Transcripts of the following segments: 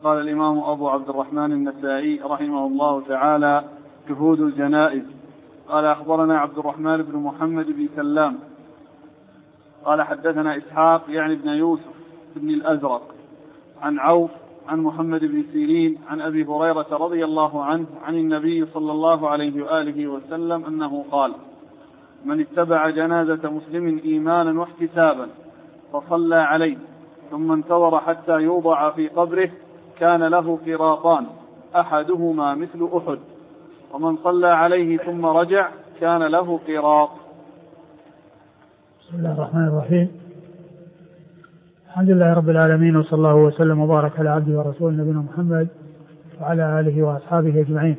قال الإمام أبو عبد الرحمن النسائي رحمه الله تعالى: شهود الجنائز. قال أخبرنا عبد الرحمن بن محمد بن سلام قال حدثنا إسحاق يعني بن يوسف بن الأزرق عن عوف عن محمد بن سيرين عن أبي هريرة رضي الله عنه عن النبي صلى الله عليه وآله وسلم أنه قال: من اتبع جنازة مسلم إيمانا واحتسابا فصلى عليه ثم انتظر حتى يوضع في قبره كان له قراطان أحدهما مثل أحد، ومن صلى عليه ثم رجع كان له قراط. بسم الله الرحمن الرحيم. الحمد لله رب العالمين، وصلى الله وسلم وبارك على عبده ورسوله نبينا محمد وعلى آله وأصحابه أجمعين.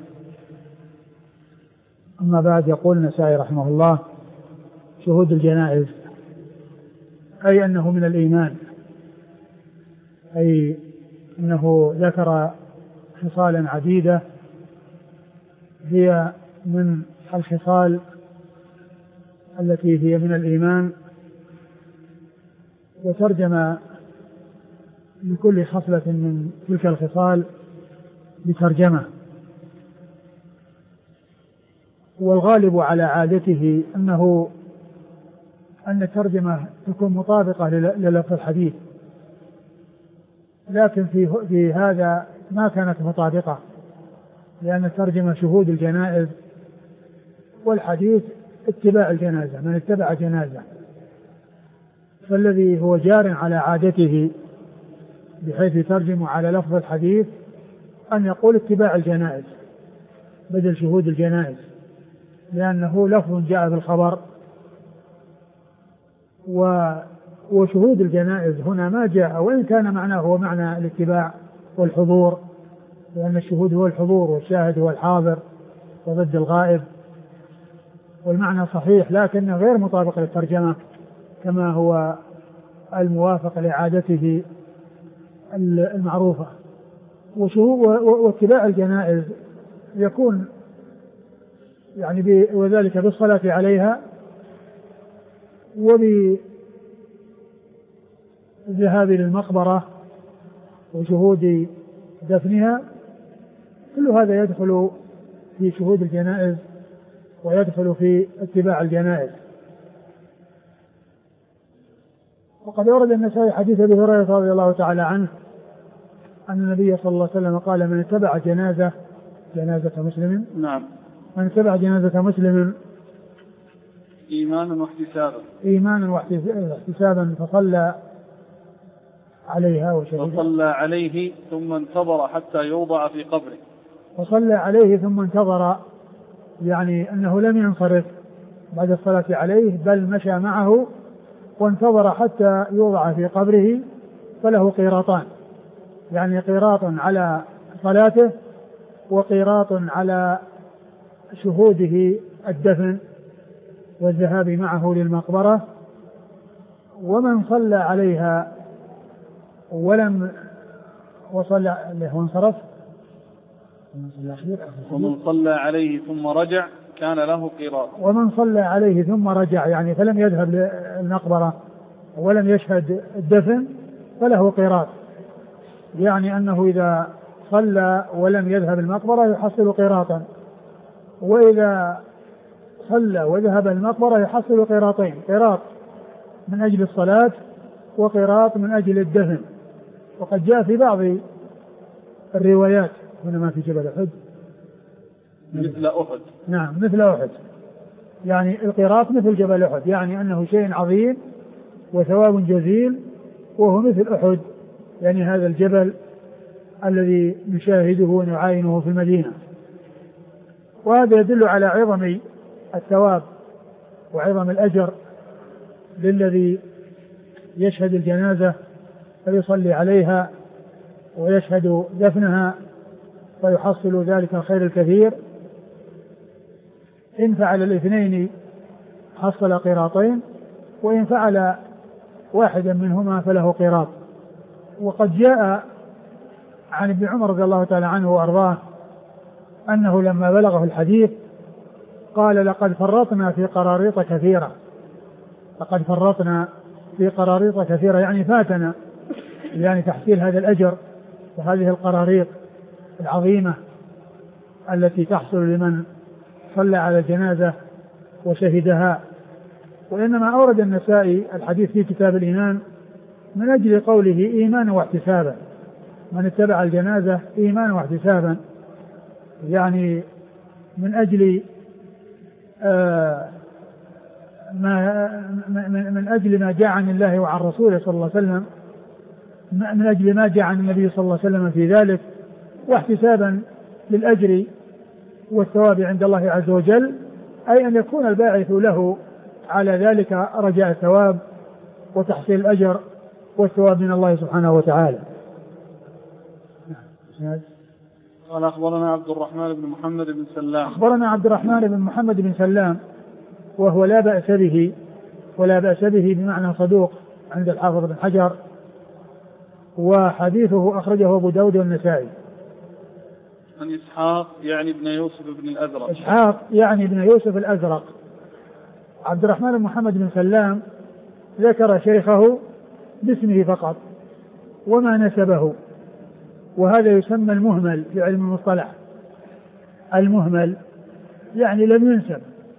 أما بعد، يقول النسائي رحمه الله: شهود الجنائز، أي أنه من الإيمان، أي أنه ذكر خصالا عديدة هي من الخصال التي هي من الإيمان، وترجم لكل خصلة من تلك الخصال بترجمة. والغالب على عادته أن الترجمة تكون مطابقة للفظ الحديث، لكن في هذا ما كانت مطابقة، لأن الترجمة شهود الجنائز والحديث اتباع الجنازة، من اتبع جنازة، فالذي هو جار على عادته بحيث يترجم على لفظ الحديث أن يقول اتباع الجنائز بدل شهود الجنائز، لأنه لفظ جاء بالخبر. وشهود الجنائز هنا ما جاء، وإن كان معناه هو معنى الاتباع والحضور، لأن الشهود هو الحضور والشاهد هو الحاضر وضد الغائب، والمعنى صحيح لكنه غير مطابق للترجمة كما هو الموافق لعادته المعروفة. واتباع الجنائز يكون يعني وذلك بالصلاة عليها وبالذهاب للمقبرة وشهود دفنها، كل هذا يدخل في شهود الجنائز ويدخل في اتباع الجنائز. وقد ورد النسائي حديث أبي هريرة رضي الله تعالى عنه أن النبي صلى الله عليه وسلم قال: من اتبع جنازة مسلم، نعم، من اتبع جنازة مسلم إيمانا واحتسابا فصلى عليها فصلى عليه ثم انتظر حتى يوضع في قبره. فصلى عليه ثم انتظر، يعني أنه لم ينصرف بعد الصلاة عليه، بل مشى معه وانتظر حتى يوضع في قبره، فله قيراطان، يعني قيراط على صلاته وقيراط على شهوده الدفن والذهاب معه للمقبرة. ومن صلى عليها ومن صلى عليه ثم رجع كان له قيراط. ومن صلى عليه ثم رجع، يعني فلم يذهب للمقبرة ولم يشهد الدفن فله قيراط، يعني أنه إذا صلى ولم يذهب المقبرة يحصل قيراطا، وإذا صلى وذهب المقبرة يحصل قيراطين: قيراط من أجل الصلاة وقيراط من أجل الدفن. وقد جاء في بعض الروايات هنا ما في جبل أحد مثل أحد، نعم مثل أحد، يعني القيراط مثل جبل أحد، يعني أنه شيء عظيم وثواب جزيل، وهو مثل أحد، يعني هذا الجبل الذي نشاهده ونعاينه في المدينة. وهذا يدل على عظم الثواب وعظم الأجر للذي يشهد الجنازة فيصلي عليها ويشهد دفنها، فيحصل ذلك الخير الكثير. إن فعل الاثنين حصل قيراطين، وإن فعل واحدا منهما فله قيراط. وقد جاء عن ابن عمر رضي الله تعالى عنه وأرضاه أنه لما بلغه الحديث قال: لقد فرطنا في قراريط كثيرة، لقد فرطنا في قراريط كثيرة، يعني فاتنا يعني تحصيل هذا الأجر وهذه القراريط العظيمة التي تحصل لمن صلى على الجنازة وشهدها. وإنما أورد النسائي الحديث في كتاب الإيمان من أجل قوله إيمانا واحتسابا، من اتبع الجنازة إيمانا واحتسابا، يعني من أجل من أجل ما جاء عن الله وعن رسوله صلى الله عليه وسلم، من أجل ما جاء عن النبي صلى الله عليه وسلم في ذلك، واحتسابا للأجر والثواب عند الله عز وجل، أي أن يكون الباعث له على ذلك رجاء الثواب وتحصيل الأجر والثواب من الله سبحانه وتعالى. قال أخبرنا عبد الرحمن بن محمد بن سلام. أخبرنا عبد الرحمن بن محمد بن سلام وهو لا بأس به، ولا بأس به بمعنى صدوق عند الحافظ بن حجر، وحديثه أخرجه أبو داود والنسائي. عن إسحاق يعني ابن يوسف بن الأزرق. إسحاق يعني ابن يوسف الأزرق. عبد الرحمن بن محمد بن سلام ذكر شيخه باسمه فقط وما نسبه، وهذا يسمى المهمل في علم المصطلح. المهمل يعني لم ينسب.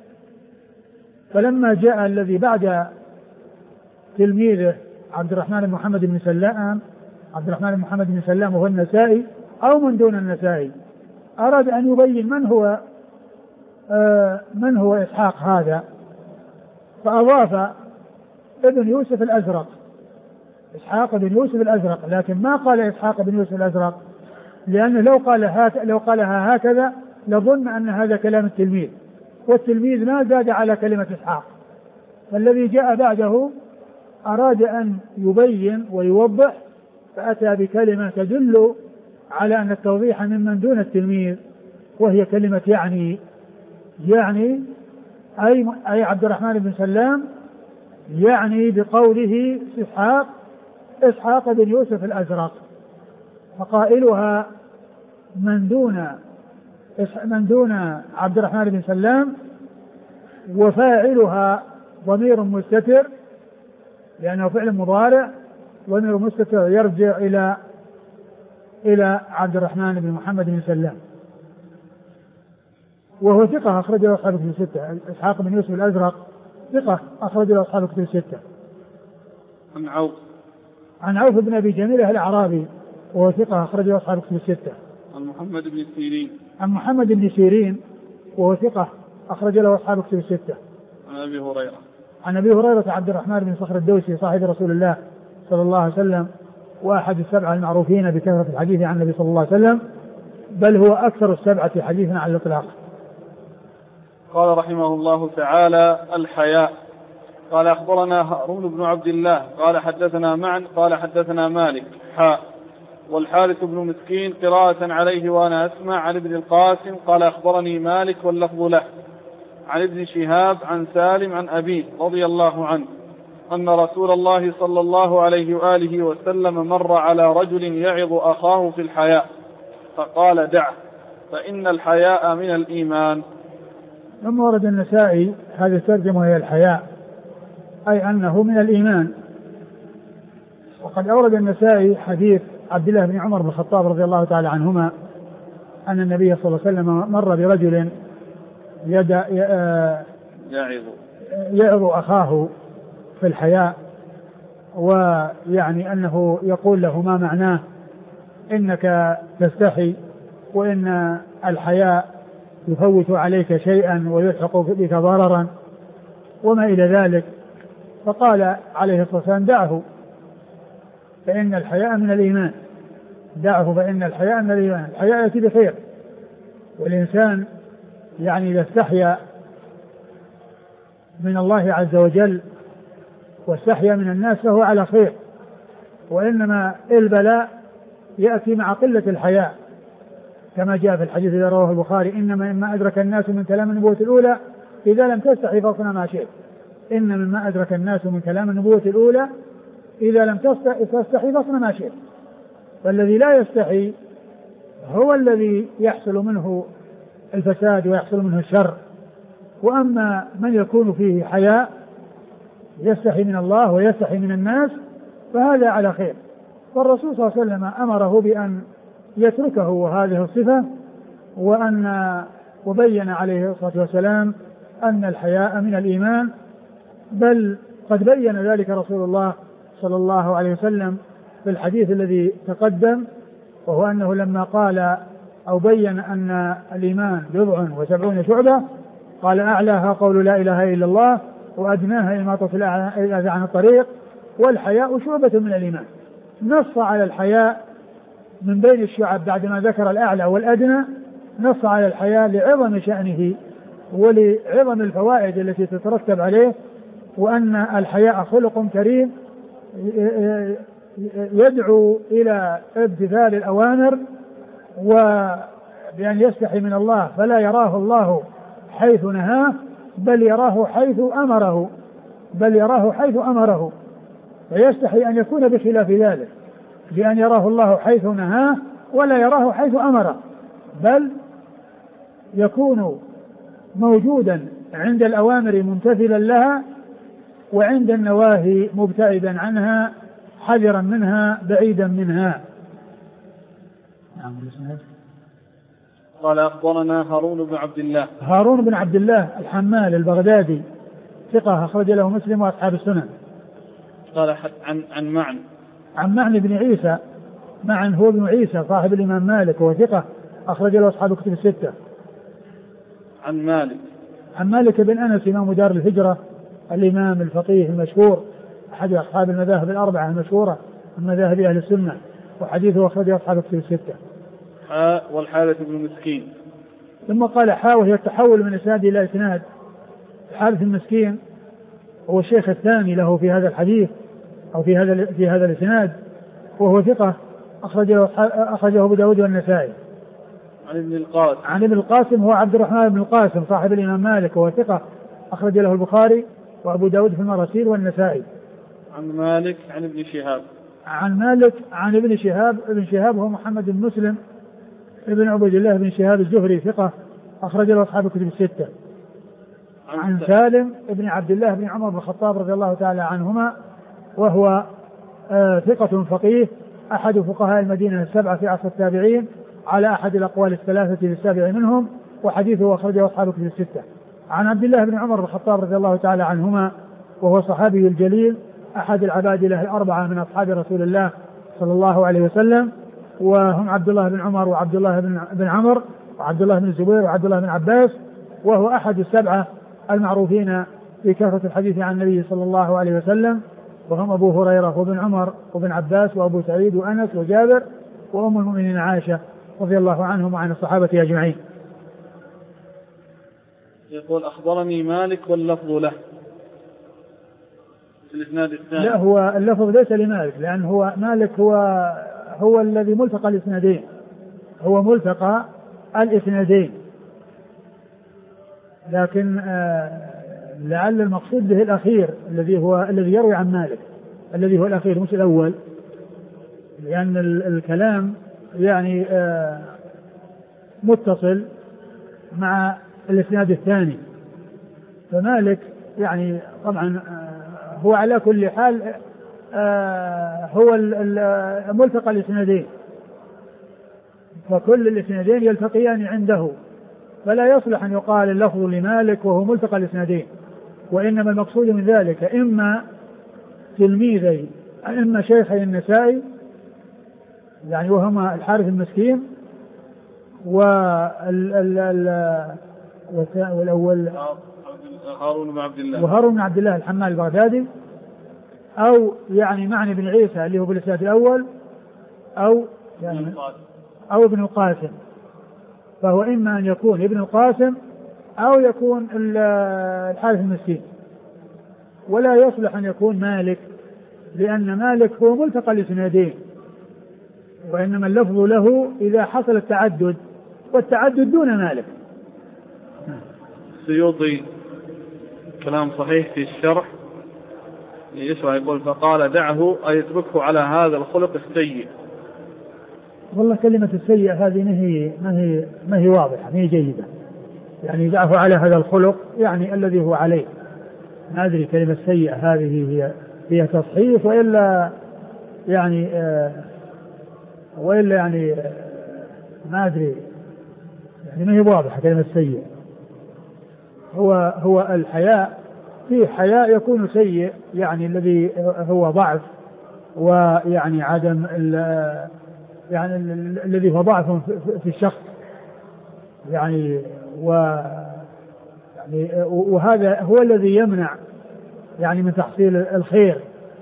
فلما جاء الذي بعد تلميذه عبد الرحمن بن محمد بن سلام، عبد الرحمن بن محمد بن سلام وهو النسائي أو من دون النسائي، أراد أن يبين من هو إسحاق هذا، فأضاف ابن يوسف الأزرق، إسحاق بن يوسف الأزرق، لكن ما قال إسحاق بن يوسف الأزرق، لأنه لو قالها هكذا لظن أن هذا كلام التلميذ، والتلميذ ما زاد على كلمة إسحاق. فالذي جاء بعده أراد أن يبين ويوضح، فأتى بكلمة تدل على أن التوضيح ممن دون التلميذ، وهي كلمة يعني أي عبد الرحمن بن سلام، يعني بقوله إسحاق بن يوسف الأزرق، فقائلها من دون عبد الرحمن بن سلام، وفاعلها ضمير مستتر لأنه فعل مضارع، ضمير مستتر يرجع إلى عبد الرحمن بن محمد بن سلام، وهو ثقة أخرج له أصحاب الكتب الستة. إسحاق بن يوسف الأزرق ثقة أخرج له أصحاب الكتب الستة. عن عوف بن أبي جميلة الأعرابي وهو ثقة أخرج له أصحاب الكتب الستة. عن محمد بن سيرين وهو ثقة أخرج له أصحاب الكتب الستة. عن أبي هريرة عبد الرحمن بن صخر الدوسي صاحب رسول الله صلى الله عليه وسلم، وأحد السبعة المعروفين بكثرة الحديث عن النبي صلى الله عليه وسلم، بل هو أكثر السبعة حديثا على الإطلاق. قال رحمه الله تعالى: الحياء. قال أخبرنا هارون بن عبد الله قال حدثنا معا قال حدثنا مالك والحارث بن مسكين قراءة عليه وأنا أسمع عن ابن القاسم قال أخبرني مالك واللفظ له عن ابن شهاب عن سالم عن أبيه رضي الله عنه أن رسول الله صلى الله عليه وآله وسلم مر على رجل يعظ أخاه في الحياء فقال: دعه فإن الحياء من الإيمان. ثم ورد النسائي هذه الترجمة وهي الحياء، أي أنه من الإيمان. وقد أورد النسائي حديث عبد الله بن عمر بن الخطاب رضي الله تعالى عنهما أن النبي صلى الله عليه وسلم مر برجل يعظ أخاه في الحياء، ويعني أنه يقول له ما معناه إنك تستحي، وإن الحياء يفوت عليك شيئا ويلحق بك ضررا وما إلى ذلك. فقال عليه الصلاة والسلام: دعه فإن الحياء من الإيمان. دعه فإن الحياء من الإيمان. الحياء يأتي بخير، والإنسان يعني إذا استحيا من الله عز وجل واستحيا من الناس فهو على خير، وإنما البلاء يأتي مع قلة الحياء، كما جاء في الحديث الذي رواه البخاري: إنما مما أدرك الناس من كلام النبوة الأولى إذا لم تستحي فاصنع ما شئت. إن مما أدرك الناس من كلام النبوة الأولى إذا لم تستحي فاصنع ما شئت. فالذي لا يستحي هو الذي يحصل منه الفساد ويحصل منه الشر، وأما من يكون فيه حياء يستحي من الله ويستحي من الناس فهذا على خير. فالرسول صلى الله عليه وسلم أمره بأن يتركه هذه الصفة، وبين عليه الصلاة والسلام أن الحياء من الإيمان، بل قد بين ذلك رسول الله صلى الله عليه وسلم في الحديث الذي تقدم، وهو أنه لما قال أو بين أن الإيمان 70 شعبة قال أعلاها قول لا إله إلا الله وأدناها إماطة الأذى عن الطريق والحياء شعبة من الإيمان. نص على الحياء من بين الشعب بعدما ذكر الأعلى والأدنى، نص على الحياء لعظم شأنه ولعظم الفوائد التي تترتب عليه، وأن الحياء خلق كريم يدعو إلى امتثال الأوامر وبأن يستحي من الله فلا يراه الله حيث نهاه بل يراه حيث أمره، فيستحي أن يكون بخلاف ذلك، بأن يراه الله حيث نهاه ولا يراه حيث أمره، بل يكون موجودا عند الأوامر ممتثلا لها وعند النواهي مبتعدا عنها حذرا منها بعيدا منها. قال أخبرنا هارون بن عبد الله الحمال البغدادي ثقة أخرج له مسلم وأصحاب السنن. قال عن معن بن عيسى، معن هو ابن عيسى صاحب الإمام مالك وهو ثقة أخرج له أصحاب الكتب الستة. عن مالك بن أنس إمام دار الهجرة الإمام الفقيه المشهور أحد أصحاب المذاهب الأربعة المشهورة من مذاهب أهل السنة، وحديثه أخرجه أصحاب الكتب الستة. والحارث بن مسكين. ثم قال وهي التحول من إسناد إلى إسناد. الحارث المسكين هو الشيخ الثاني له في هذا الحديث أو في هذا الإسناد، وهو ثقة أخرجه أبو داود والنسائي. عن ابن القاسم هو عبد الرحمن بن القاسم صاحب الإمام مالك وهو ثقة أخرج له البخاري وأبو داود في المراسيل والنسائي. عن مالك عن ابن شهاب. عن مالك عن ابن شهاب. ابن شهاب هو محمد بن مسلم ابن عبد الله بن شهاب الزهري ثقة أخرج له أصحاب الكتب الستة. عن سالم ابن عبد الله بن عمر بن الخطاب رضي الله تعالى عنهما وهو ثقة فقيه أحد فقهاء المدينة السبعة في عصر التابعين على أحد الأقوال الثلاثة للسابع منهم، وحديثه أخرجه أصحاب الكتب الستة. عن عبد الله بن عمر بن الخطاب رضي الله تعالى عنهما وهو صحابي الجليل أحد العبادلة الأربعة من أصحاب رسول الله صلى الله عليه وسلم، وهم عبد الله بن عمر وعبد الله بن عمر وعبد الله بن الزبير وعبد الله بن عباس، وهو أحد السبعة المعروفين بكثرة الحديث عن النبي صلى الله عليه وسلم، وهم أبو هريرة وابن عمر وابن عباس وأبو سعيد وأنس وجابر وأم المؤمنين عائشة رضي الله عنهم وعن الصحابة أجمعين. يقول أخبرني مالك واللفظ له في الإسناد الثاني. لا، هو اللفظ ليس لمالك، لأن هو مالك هو الذي ملتقى الإسنادين، هو ملتقى الإسنادين، لكن لعل المقصود به الأخير الذي يروي عن مالك، الذي هو الأخير مش الأول، لأن الكلام يعني متصل مع الإسناد الثاني، فمالك يعني طبعا هو على كل حال هو ملتقى الإسنادين، فكل الإسنادين يلتقيان عنده، فلا يصلح أن يقال اللفظ لمالك وهو ملتقى الإسنادين، وإنما المقصود من ذلك إما تلميذي إما شيخي النسائي يعني وهما الحارث المسكين والأول هارون بن عبد الله الحمال البغدادي، أو يعني معني بن عيسى اللي هو بالإسناد الأول، أو يعني أو ابن القاسم، فهو إما أن يكون ابن القاسم أو يكون الحارث المسكين، ولا يصلح أن يكون مالك، لأن مالك هو ملتقى الإسنادين، وإنما اللفظ له إذا حصل التعدد، والتعدد دون مالك. السيوطي كلام صحيح في الشرح يقول فقال دعه أي اتركه على هذا الخلق السيء. والله كلمة السيئة هذه ما هي واضحة، ما هي جيدة، يعني دعه على هذا الخلق يعني الذي هو عليه، ما أدري كلمة سيئة هذه هي تصحيح وإلا يعني ما أدري يعني ما هي واضحة كلمة سيء. هو الحياء، في حياء يكون سيء يعني الذي هو ضعف ويعني عدم يعني الذي هو ضعف في الشخص يعني وهذا هو الذي يمنع يعني من تحصيل الخير.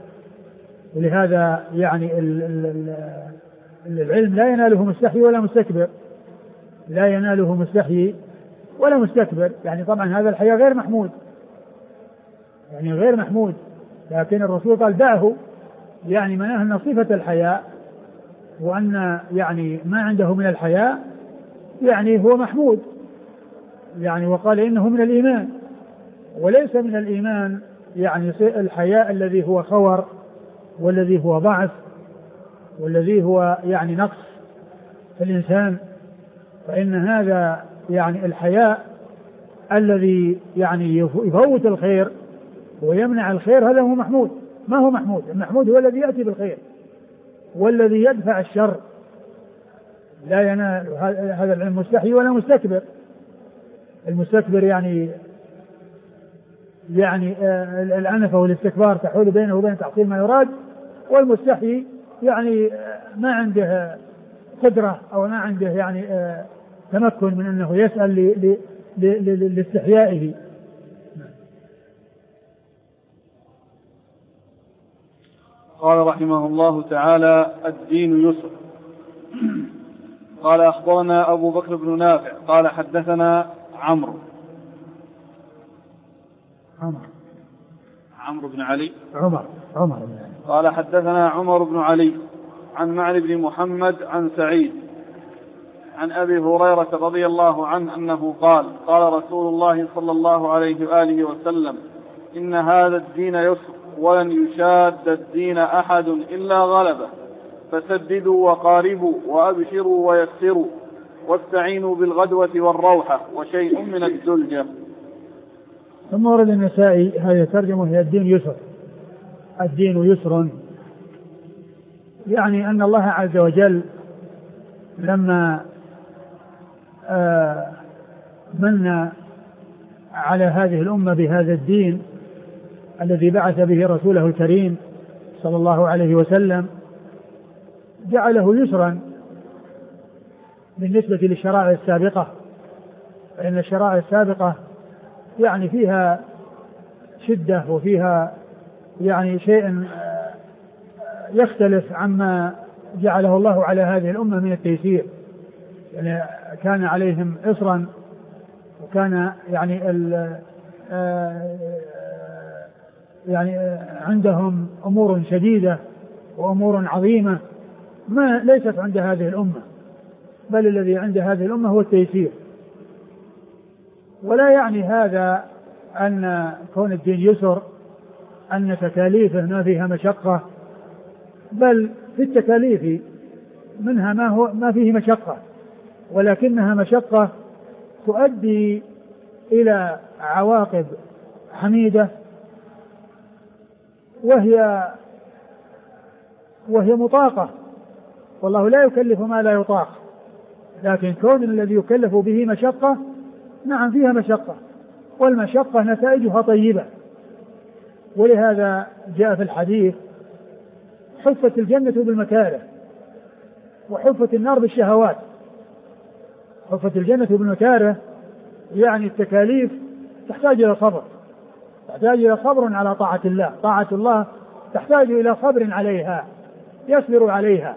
ولهذا يعني العلم لا يناله مستحي ولا مستكبر، لا يناله مستحي ولا مستكبر. يعني طبعا هذا الحياء غير محمود، يعني غير محمود، لكن الرسول قال دعه، يعني معناه أن صفة الحياء وأن يعني ما عنده من الحياء يعني هو محمود، يعني وقال إنه من الإيمان. وليس من الإيمان يعني الحياء الذي هو خور والذي هو ضعف والذي هو يعني نقص في الإنسان. فإن هذا يعني الحياء الذي يعني يفوت الخير ويمنع الخير هذا هو محمود. ما هو محمود؟ المحمود هو الذي يأتي بالخير والذي يدفع الشر. لا ينال هذا العلم مستحي ولا مستكبر. المستكبر يعني الأنفة والاستكبار تحول بينه وبين تحصيل ما يراد، والمستحي يعني ما عنده قدرة أو ما عنده يعني تمكن من أنه يسأل لاستحيائه. قال رحمه الله تعالى: الدين يسر. قال: أخبرنا أبو بكر بن نافع قال حدثنا عمرو بن علي قال حدثنا عمر بن علي عن معن بن محمد عن سعيد عن أبي هريرة رضي الله عنه أنه قال: قال رسول الله صلى الله عليه وآله وسلم: إن هذا الدين يسر ولن يشاد الدين أحد إلا غلبه، فسددوا وقاربوا وأبشروا ويسروا واستعينوا بالغدوة والروحة وشيء من الدلجة. ثم ورد النسائي هذه ترجمة هي الدين يسر. الدين يسر يعني أن الله عز وجل لما من على هذه الأمة بهذا الدين الذي بعث به رسوله الكريم صلى الله عليه وسلم جعله يسرا بالنسبة للشرائع السابقة، فإن الشرائع السابقة يعني فيها شدة وفيها يعني شيء يختلف عما جعله الله على هذه الأمة من التيسير. يعني كان عليهم إصرا وكان يعني عندهم أمور شديدة وأمور عظيمة ما ليست عند هذه الأمة، بل الذي عند هذه الأمة هو التيسير. ولا يعني هذا أن كون الدين يسر أن تكاليفه ما فيها مشقة، بل في التكاليف منها ما فيه مشقة، ولكنها مشقة تؤدي إلى عواقب حميدة وهي مطاقة، والله لا يكلف ما لا يطاق. لكن كون الذي يكلف به مشقة نعم فيها مشقة، والمشقة نتائجها طيبة. ولهذا جاء في الحديث: حفت الجنة بالمكاره وحفت النار بالشهوات. حفت الجنة بالمكاره يعني التكاليف تحتاج إلى صبر، تحتاج إلى صبر على طاعة الله. طاعة الله تحتاج إلى صبر عليها يصبر عليها.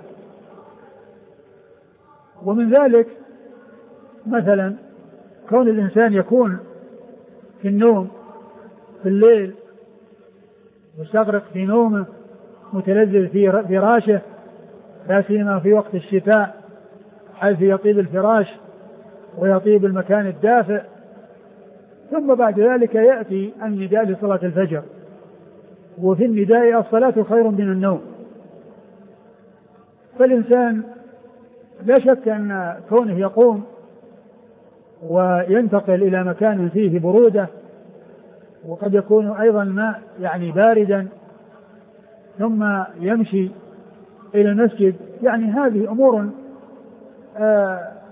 ومن ذلك مثلا كون الإنسان يكون في النوم في الليل مستغرق في نومه متلذذ في فراشه، لا سيما في وقت الشتاء حيث يطيب الفراش ويطيب المكان الدافئ. ثم بعد ذلك يأتي النداء لصلاة الفجر، وفي النداء الصلاة خير من النوم. فالإنسان لا شك أن كونه يقوم وينتقل إلى مكان فيه برودة وقد يكون أيضا ماء يعني باردا ثم يمشي إلى المسجد، يعني هذه أمور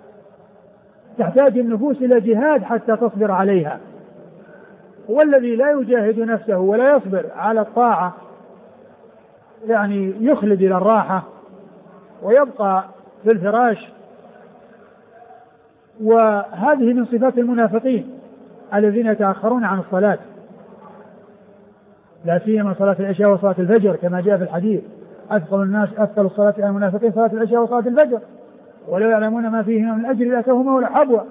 تحتاج النفوس إلى جهاد حتى تصبر عليها. والذي لا يجاهد نفسه ولا يصبر على الطاعة يعني يخلد إلى الراحة ويبقى في الفراش. وهذه من صفات المنافقين الذين يتأخرون عن الصلاة، لا سيما صلاة العشاء وصلاة الفجر كما جاء في الحديث: أثقل الصلاة على المنافقين صلاة العشاء وصلاة الفجر ولو يعلمون ما فيهما من أجر لأتوهما ولا حبوة.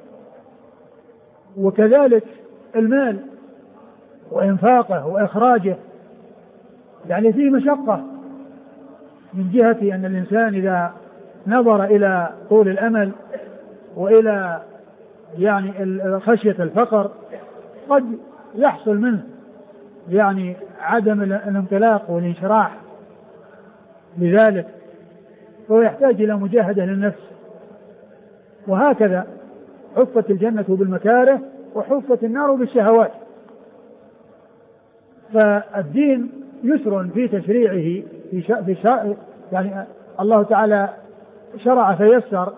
وكذلك المال وإنفاقه وإخراجه يعني فيه مشقة، من جهة أن الإنسان إذا نظر إلى طول الأمل وإلى يعني خشية الفقر قد يحصل منه يعني عدم الانطلاق والانشراح لذلك، فهو يحتاج إلى مجاهدة للنفس. وهكذا حفت الجنة بالمكاره وحفت النار بالشهوات. فالدين يسر في تشريعه يعني الله تعالى شرع فيسر،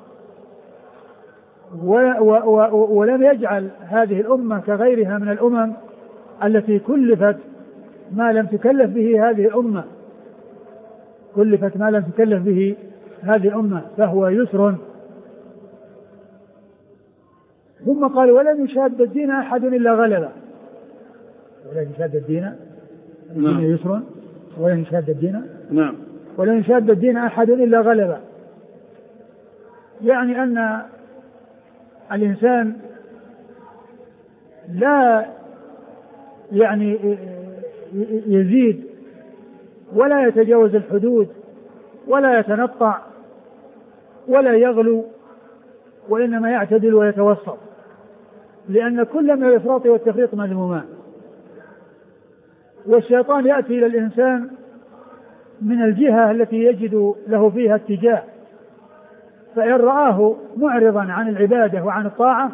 ولم يجعل هذه الأمة كغيرها من الأمم التي كلفت ما لم تكلف به هذه الأمة، كلفت ما لم تكلف به هذه الأمة، فهو يسر. ثم قال: ولن يشاد الدين أحد إلا غلبه. ولن يشاد الدين يسر ولن يشاد الدين ولن يشاد الدين أحد إلا غلبه. يعني أن الإنسان لا يعني يزيد ولا يتجاوز الحدود ولا يتنطع ولا يغلو، وإنما يعتدل ويتوسط، لأن كل من الإفراط والتفريط مذمومان. والشيطان يأتي إلى الإنسان من الجهة التي يجد له فيها اتجاه، فإن رآه معرضا عن العبادة وعن الطاعة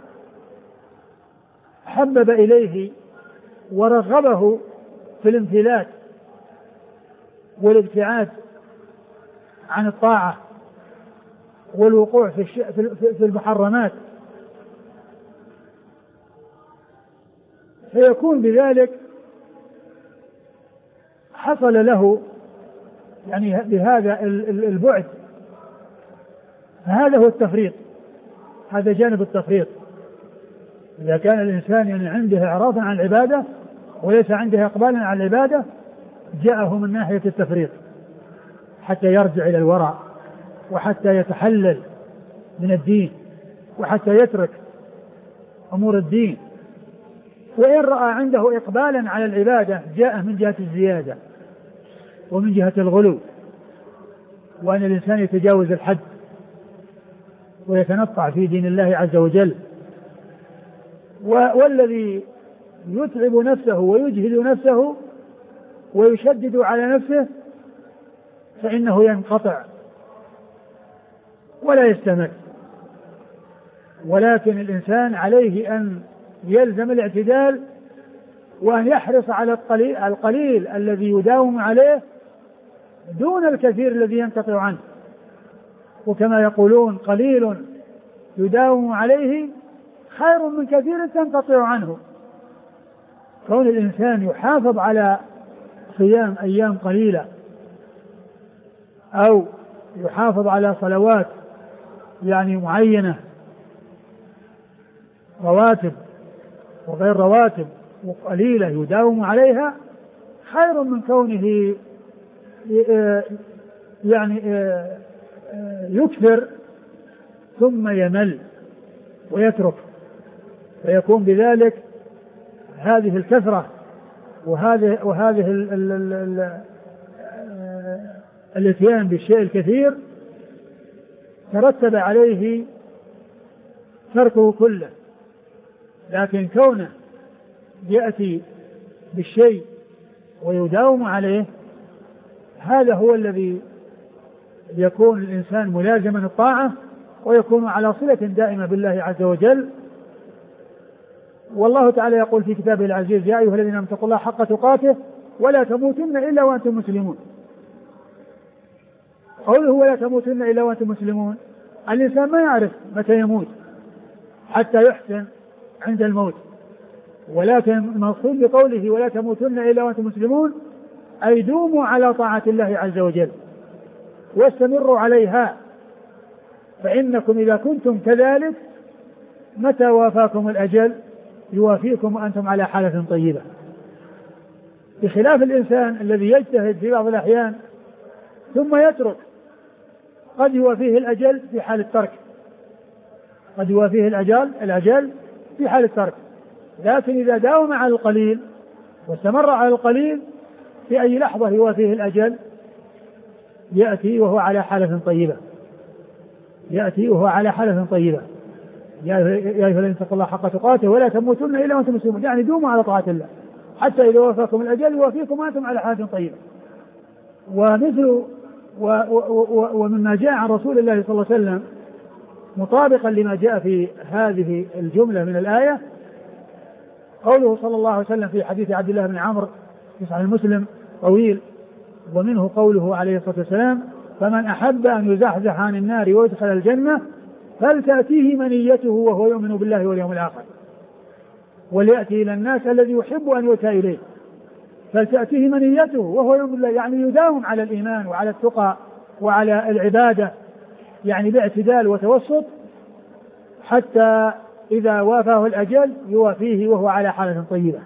حبب إليه ورغبه في الانفلات والابتعاد عن الطاعة والوقوع في المحرمات، فيكون بذلك حصل له يعني بهذا البعد. هذا هو التفريط، هذا جانب التفريط. إذا كان الإنسان يعني عنده إعراضا عن العبادة وليس عنده إقبالا على العبادة جاءه من ناحية التفريط حتى يرجع إلى الورع وحتى يتحلل من الدين وحتى يترك أمور الدين. وإن رأى عنده إقبالا على العبادة جاء من جهة الزيادة ومن جهة الغلو، وأن الإنسان يتجاوز الحد ويتنطع في دين الله عز وجل. والذي يتعب نفسه ويجهد نفسه ويشدد على نفسه فإنه ينقطع ولا يستمر. ولكن الإنسان عليه أن يلزم الاعتدال وأن يحرص على القليل الذي يداوم عليه دون الكثير الذي ينقطع عنه. وكما يقولون: قليل يداوم عليه خير من كثير تنقطع عنه. كون الإنسان يحافظ على صيام أيام قليلة أو يحافظ على صلوات يعني معينة، رواتب وغير رواتب وقليلة يداوم عليها، خير من كونه يعني يكثر ثم يمل ويترك، فيكون بذلك هذه الكثرة وهذه الاتيان بالشيء الكثير ترتب عليه تركه كله. لكن كونه يأتي بالشيء ويداوم عليه هذا هو الذي يكون الإنسان ملازما الطاعة ويكون على صلة دائمة بالله عز وجل. والله تعالى يقول في كتابه العزيز: يا أيها الذين آمنوا اتقوا الله حق تقاته ولا تموتن إلا وأنتم مسلمون. قوله ولا تموتن إلا وأنتم مسلمون، الإنسان ما يعرف متى يموت حتى يحسن عند الموت. ولكن المقصود بقوله ولا تموتن إلا وأنتم مسلمون أي دوموا على طاعة الله عز وجل واستمروا عليها، فإنكم إذا كنتم كذلك متى وافاكم الأجل يوافيكم وأنتم على حالة طيبة، بخلاف الإنسان الذي يجتهد في بعض الأحيان ثم يترك، قد يوافيه الأجل في حال الترك، قد يوافيه الأجل في حال الترك. لكن إذا داوم على القليل واستمر على القليل في أي لحظة يوافيه الأجل يأتي وهو على حالة طيبة، يأتي وهو على حالة طيبة. يا أيها الذين اتقوا الله حق تقاته ولا تموتن إلا وأنتم مسلمون، يعني دوموا على طاعة الله حتى إذا وافاكم الأجل يوافيكم وأنتم على حالة طيبة. ومما جاء عن رسول الله صلى الله عليه وسلم مطابقا لما جاء في هذه الجملة من الآية قوله صلى الله عليه وسلم في حديث عبد الله بن عمرو في صحيح مسلم طويل، ومنه قوله عليه الصلاة والسلام فمن أحب أن يزحزح عن النار ويدخل الجنة فلتأتيه منيته وهو يؤمن بالله واليوم الآخر وليأتي إلى الناس الذي يحب أن يؤتى إليه. فلتأتيه منيته وهو يؤمن بالله يعني يداوم على الإيمان وعلى التقى وعلى العبادة، يعني باعتدال وتوسط حتى إذا وافاه الأجل يوافيه وهو على حالة طيبة.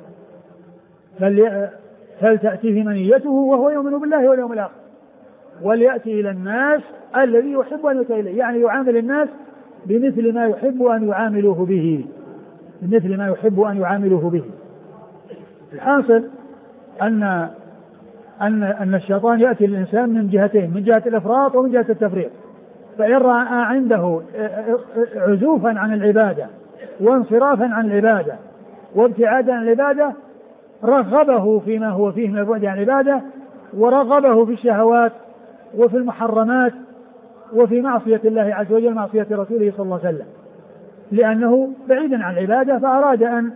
فلتأتيه منيته وهو يؤمن بالله واليوم الآخر وليأتي إلى الناس الذي يحب أن يؤتى إليه، يعني يعامل الناس بمثل ما يحب أن يعاملوه به، بمثل ما يحب أن يعاملوه به. الحاصل أن الشيطان يأتي للإنسان من جهتين، من جهة الإفراط ومن جهة التفريط. فإن رأى عنده عزوفا عن العبادة وانصرافا عن العبادة وابتعادا عن العبادة رغبه فيما هو فيه من البعد عن العبادة، ورغبه في الشهوات وفي المحرمات وفي معصية الله عز وجل معصية رسوله صلى الله عليه وسلم، لأنه بعيدا عن العبادة فأراد أن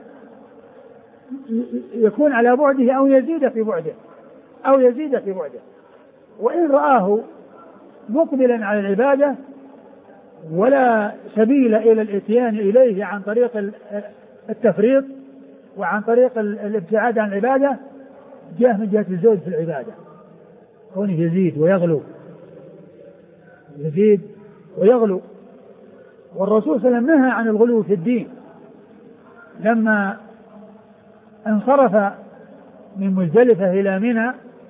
يكون على بعده أو يزيد في بعده. وإن رآه مقبلا على العبادة ولا سبيل إلى الإتيان إليه عن طريق التفريط وعن طريق الابتعاد عن العبادة جاء من جهة الزهد في العبادة، كونه يزيد ويغلو. والرسول صلى الله عليه وسلم نهى عن الغلو في الدين لما انصرف من مزدلفة إلى منى،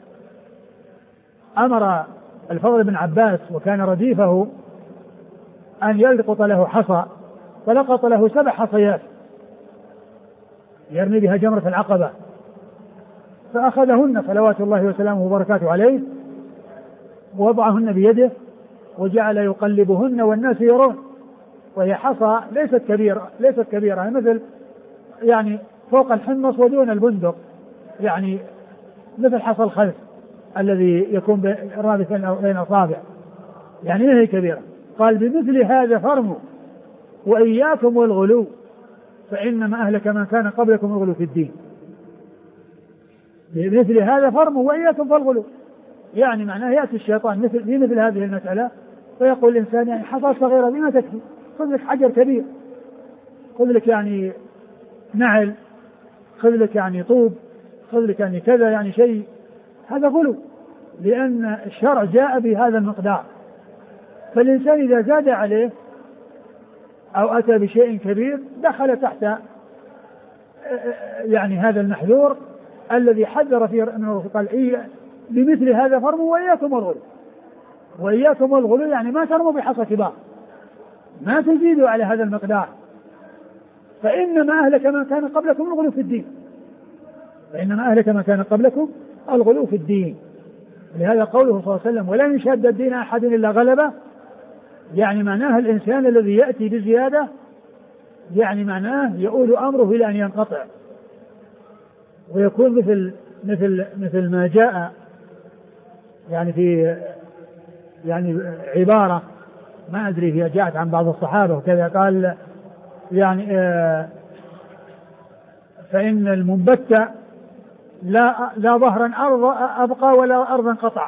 أمر الفضل بن عباس وكان رديفه أن يلقط له حصى، فلقط له 7 حصيات يرمي بها جمرة العقبة، فأخذهن صلوات الله وسلامه وبركاته عليه ووضعهن بيده وجعل يقلبهن والناس يرون، وهي حصى ليست كبيرة مثل يعني فوق الحمص ودون البندق، يعني مثل حصى الخلف الذي يكون رابط بين أصابع، يعني ما هي كبيرة. قال بمثل هذا فرموا وإياكم والغلو فإنما أهلك من كان قبلكم الغلو في الدين. بمثل هذا فرموا وإياكم فالغلو، يعني معناه يأتي الشيطان في مثل هذه المسألة فيقول الإنسان يعني حصى صغيرة بما تكفي، خذ لك حجر كبير، خذ لك يعني نعل، خذ لك يعني طوب، خذ لك يعني كذا، يعني شيء، هذا غلو لأن الشرع جاء بهذا المقدار. فالإنسان إذا زاد عليه أو أتى بشيء كبير دخل تحت يعني هذا المحذور الذي حذر فيه من الرسول، بمثل هذا فرموا وإياكم والغلو، يعني ما ترموا بحصى كبار، ما تزيدوا على هذا المقدار، فإنما أهلك من كان قبلكم الغلو في الدين. لهذا قوله صلى الله عليه وسلم ولن يشاد الدين أحد إلا غلبه، يعني معناه الإنسان الذي يأتي بزيادة يعني معناه يؤول أمره إلى أن ينقطع ويكون مثل ما جاء يعني في يعني عبارة ما أدري هي جاءت عن بعض الصحابة وكذا، قال يعني فإن المنبت لا ظهرا أبقى ولا أرضا قطع،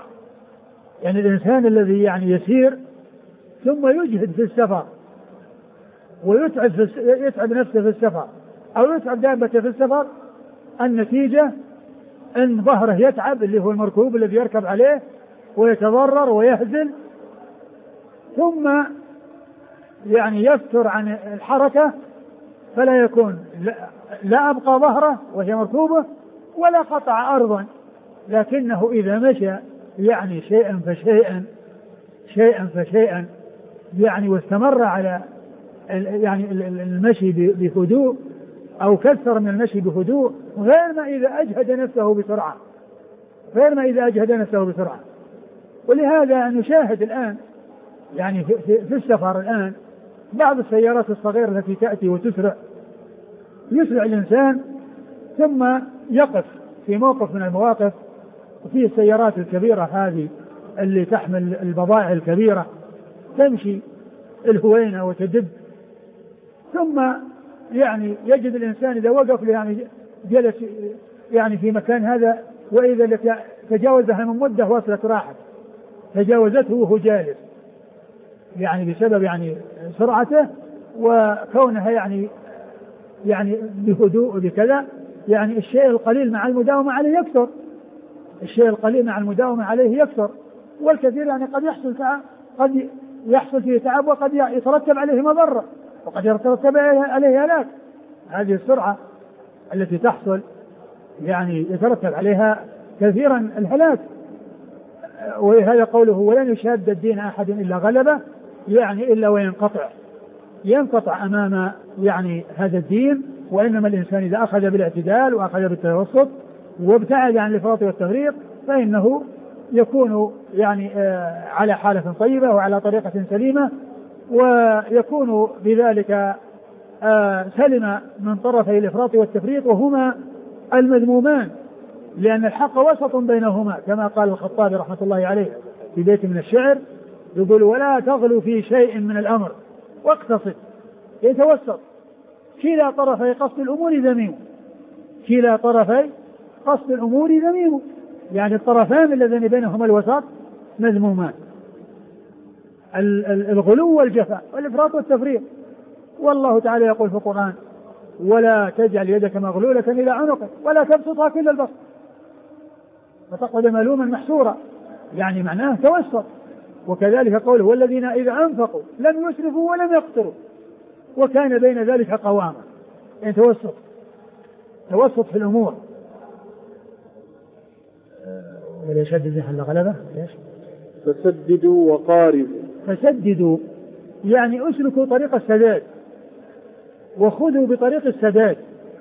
يعني الإنسان الذي يعني يسير ثم يجهد في السفر يتعب نفسه في السفر أو يتعب دابته في السفر، النتيجة أن ظهره يتعب اللي هو المركوب الذي يركب عليه ويتضرر ويهزل، ثم يعني يفتر عن الحركة، فلا يكون لا أبقى ظهره وهي مركوبة ولا قطع أرضا، لكنه إذا مشى يعني شيئا فشيئا يعني واستمر على يعني المشي بهدوء أو كثر من المشي بهدوء غير ما إذا أجهد نفسه بسرعة. ولهذا نشاهد الآن يعني في السفر الآن بعض السيارات الصغيرة التي تأتي وتسرع، يسرع الإنسان ثم يقف في موقف من المواقف، وفي السيارات الكبيرة هذه اللي تحمل البضائع الكبيرة تمشي الهوينة وتدب، ثم يعني يجد الإنسان إذا وقف يعني جلس يعني في مكان هذا، وإذا تجاوزها من مدة وصلت راحت تجاوزته وهو جالس، يعني بسبب يعني سرعته وكونها يعني بهدوء وبكذا، يعني الشيء القليل مع المداومة عليه يكثر، والكثير يعني قد يحصل فيه تعب وقد يترتب عليه مضرة وقد يترتب عليه هلاك. هذه السرعة التي تحصل يعني يترتب عليها كثيرا الهلاك. وهذا قوله ولن يشاد الدين أحد إلا غلبه، يعني إلا وينقطع أمام يعني هذا الدين. وإنما الإنسان إذا أخذ بالاعتدال وأخذ بالتوسط وابتعد عن الإفراط والتفريط فإنه يكون يعني على حالة طيبة وعلى طريقة سليمة، ويكون بذلك سلم من طرفي الإفراط والتفريط وهما المذمومان، لأن الحق وسط بينهما كما قال الخطابي رحمة الله عليه في بيت من الشعر، يقول ولا تغلو في شيء من الأمر واقتصد، يتوسط، كلا طرفي قصد الأمور ذميم، يعني الطرفان الذين بينهما الوسط مذمومان، الغلو والجفاء والإفراط والتفريط. والله تعالى يقول في القرآن ولا تجعل يدك مغلولة إلى عنقك ولا تبسطها كل البسط فتقعد ملوما محسورا، يعني معناه توسط. وكذلك قوله والذين إذا أنفقوا لم يسرفوا ولم يقتروا وكان بين ذلك قواما، يعني توسط في الأمور. ولا يشدد محل غلبة فسددوا وقاربوا، فسددوا يعني أسلكوا طريق السداد وخذوا بطريق السداد،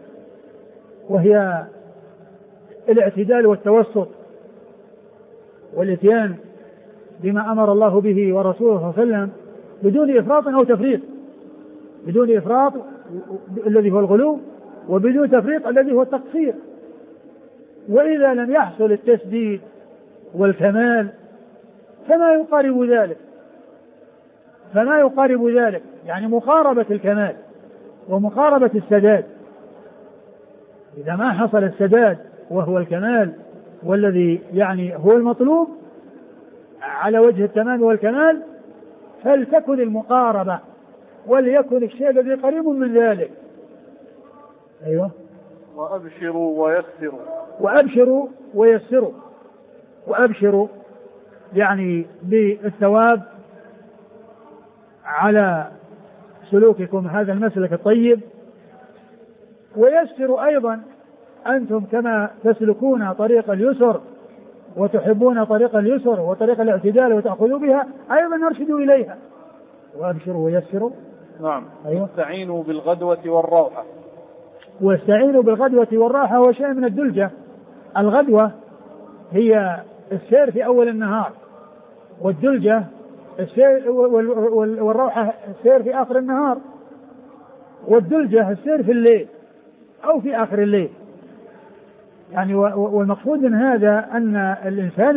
وهي الاعتدال والتوسط والاتيان بما أمر الله به ورسوله صلى الله عليه وسلم بدون إفراط أو تفريط، بدون إفراط الذي هو الغلو وبدون تفريط الذي هو التقصير. وإذا لم يحصل التسديد والكمال فما يقارب ذلك يعني مقاربة الكمال ومقاربة السداد. إذا ما حصل السداد وهو الكمال والذي يعني هو المطلوب على وجه التمام والكمال، فلتكن المقاربة وليكن الشيء الذي قريب من ذلك. أيوة. وأبشروا ويسروا يعني بالثواب على سلوككم هذا المسلك الطيب، ويسروا أيضا أنتم كما تسلكون طريق اليسر وتحبون طريق اليسر وطريق الاعتدال وتأخذوا بها أيضا نرشدوا إليها. وأبشروا ويسروا. نعم. أيوة. واستعينوا بالغدوة والراحة هو شيء من الدلجة. الغدوة هي السير في أول النهار، والدلجة السير والروحة السير في آخر النهار، والدلجة السير في الليل أو في آخر الليل. يعني والمقصود من هذا أن الإنسان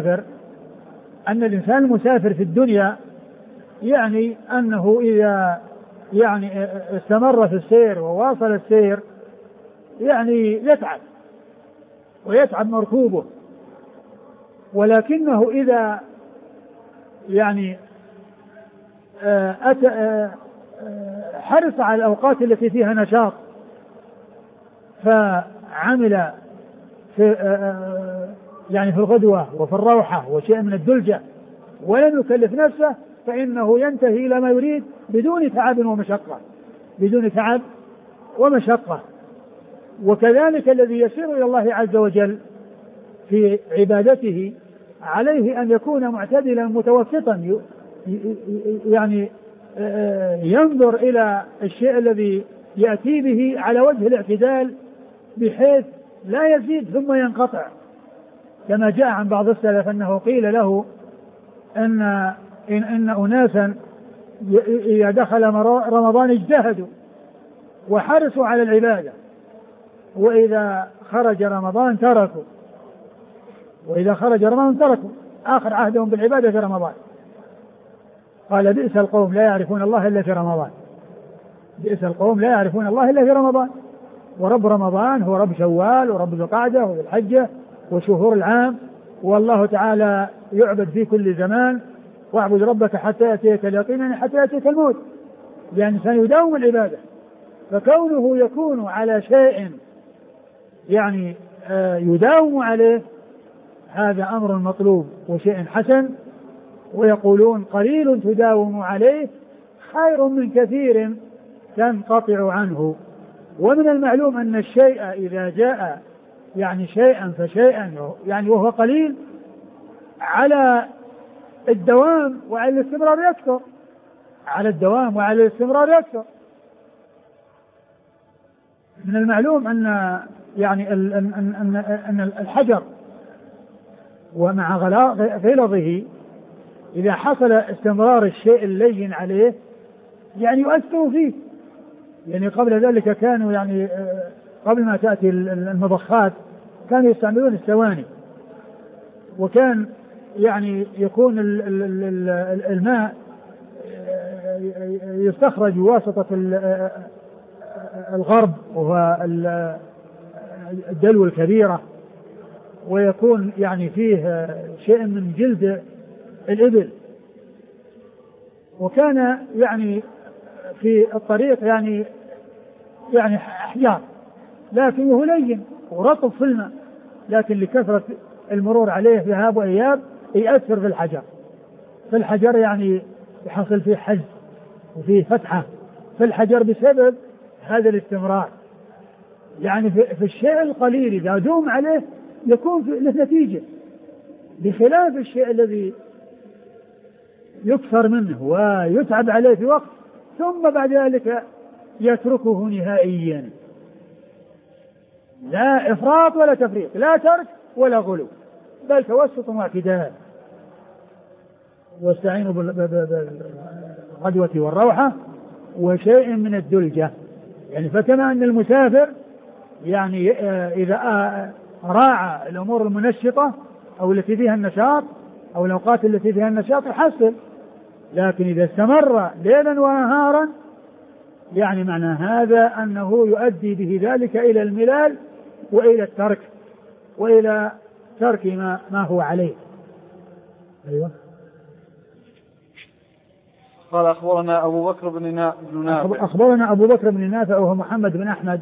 المسافر في الدنيا يعني أنه إذا يعني استمر في السير وواصل السير يعني يتعب مركوبه، ولكنه إذا يعني حرص على الأوقات التي فيها نشاط فعمل في يعني في الغدوة وفي الروحة وشيء من الدلجة ولم يكلف نفسه فإنه ينتهي إلى ما يريد بدون تعب ومشقة، بدون تعب ومشقة. وكذلك الذي يسير إلى الله عز وجل في عبادته عليه أن يكون معتدلا متوسطا، يعني ينظر إلى الشيء الذي يأتي به على وجه الاعتدال بحيث لا يزيد ثم ينقطع، كما جاء عن بعض السلف أنه قيل له أن أناسا إذا دخل رمضان اجتهدوا وحرصوا على العبادة وإذا خرج رمضان تركوا، آخر عهدهم بالعبادة في رمضان. قال بئس القوم لا يعرفون الله إلا في رمضان، بئس القوم لا يعرفون الله إلا في رمضان. ورب رمضان هو رب شوال ورب ذو القعدة وذو الحجة وشهور العام، والله تعالى يعبد في كل زمان، واعبد ربك حتى يأتيك اليقين، يعني حتى يأتيك الموت، يعني سيداوم العبادة. فكونه يكون على شيء يعني يداوم عليه هذا أمر مطلوب وشيء حسن. ويقولون قليل تداوم عليه خير من كثير تنقطع عنه. ومن المعلوم أن الشيء إذا جاء يعني شيئا فشيئا يعني وهو قليل على الدوام وعلى الاستمرار يكثر، على الدوام وعلى الاستمرار يكثر. من المعلوم أن يعني أن الحجر ومع غلظه إذا حصل استمرار الشيء اللين عليه يعني يؤثر فيه. يعني قبل ذلك كانوا يعني قبل ما تأتي المضخات كانوا يستعملون السواني، وكان يعني يكون الماء يستخرج بواسطة الغرب وهو الدلو الكبيرة، ويكون يعني فيه شيء من جلد الإبل، وكان يعني في الطريق يعني أحجار لكنه لين ورطب في الماء، لكن لكثرة المرور عليه ذهاب وإياب يأثر في الحجر، في الحجر يعني يحصل فيه حز وفيه فتحة في الحجر بسبب هذا الاستمرار. يعني في الشيء القليل إذا دوم عليه يكون له نتيجة، بخلاف الشيء الذي يكثر منه ويتعب عليه في وقت ثم بعد ذلك يتركه نهائيا. لا إفراط ولا تفريط، لا ترك ولا غلو، بل توسط واعتدال. واستعينوا بالغدوة والروحة وشيء من الدلجة. يعني فكما أن المسافر يعني إذا راعى الأمور المنشطة أو التي فيها النشاط أو الأوقات التي فيها النشاط يحصل، لكن إذا استمر ليلا ونهارا يعني معنى هذا أنه يؤدي به ذلك إلى الملال وإلى الترك وإلى ترك ما هو عليه. أيوة. قال أخبرنا أبو بكر بن نافع. أخبرنا أبو بكر بن نافع وهو محمد بن أحمد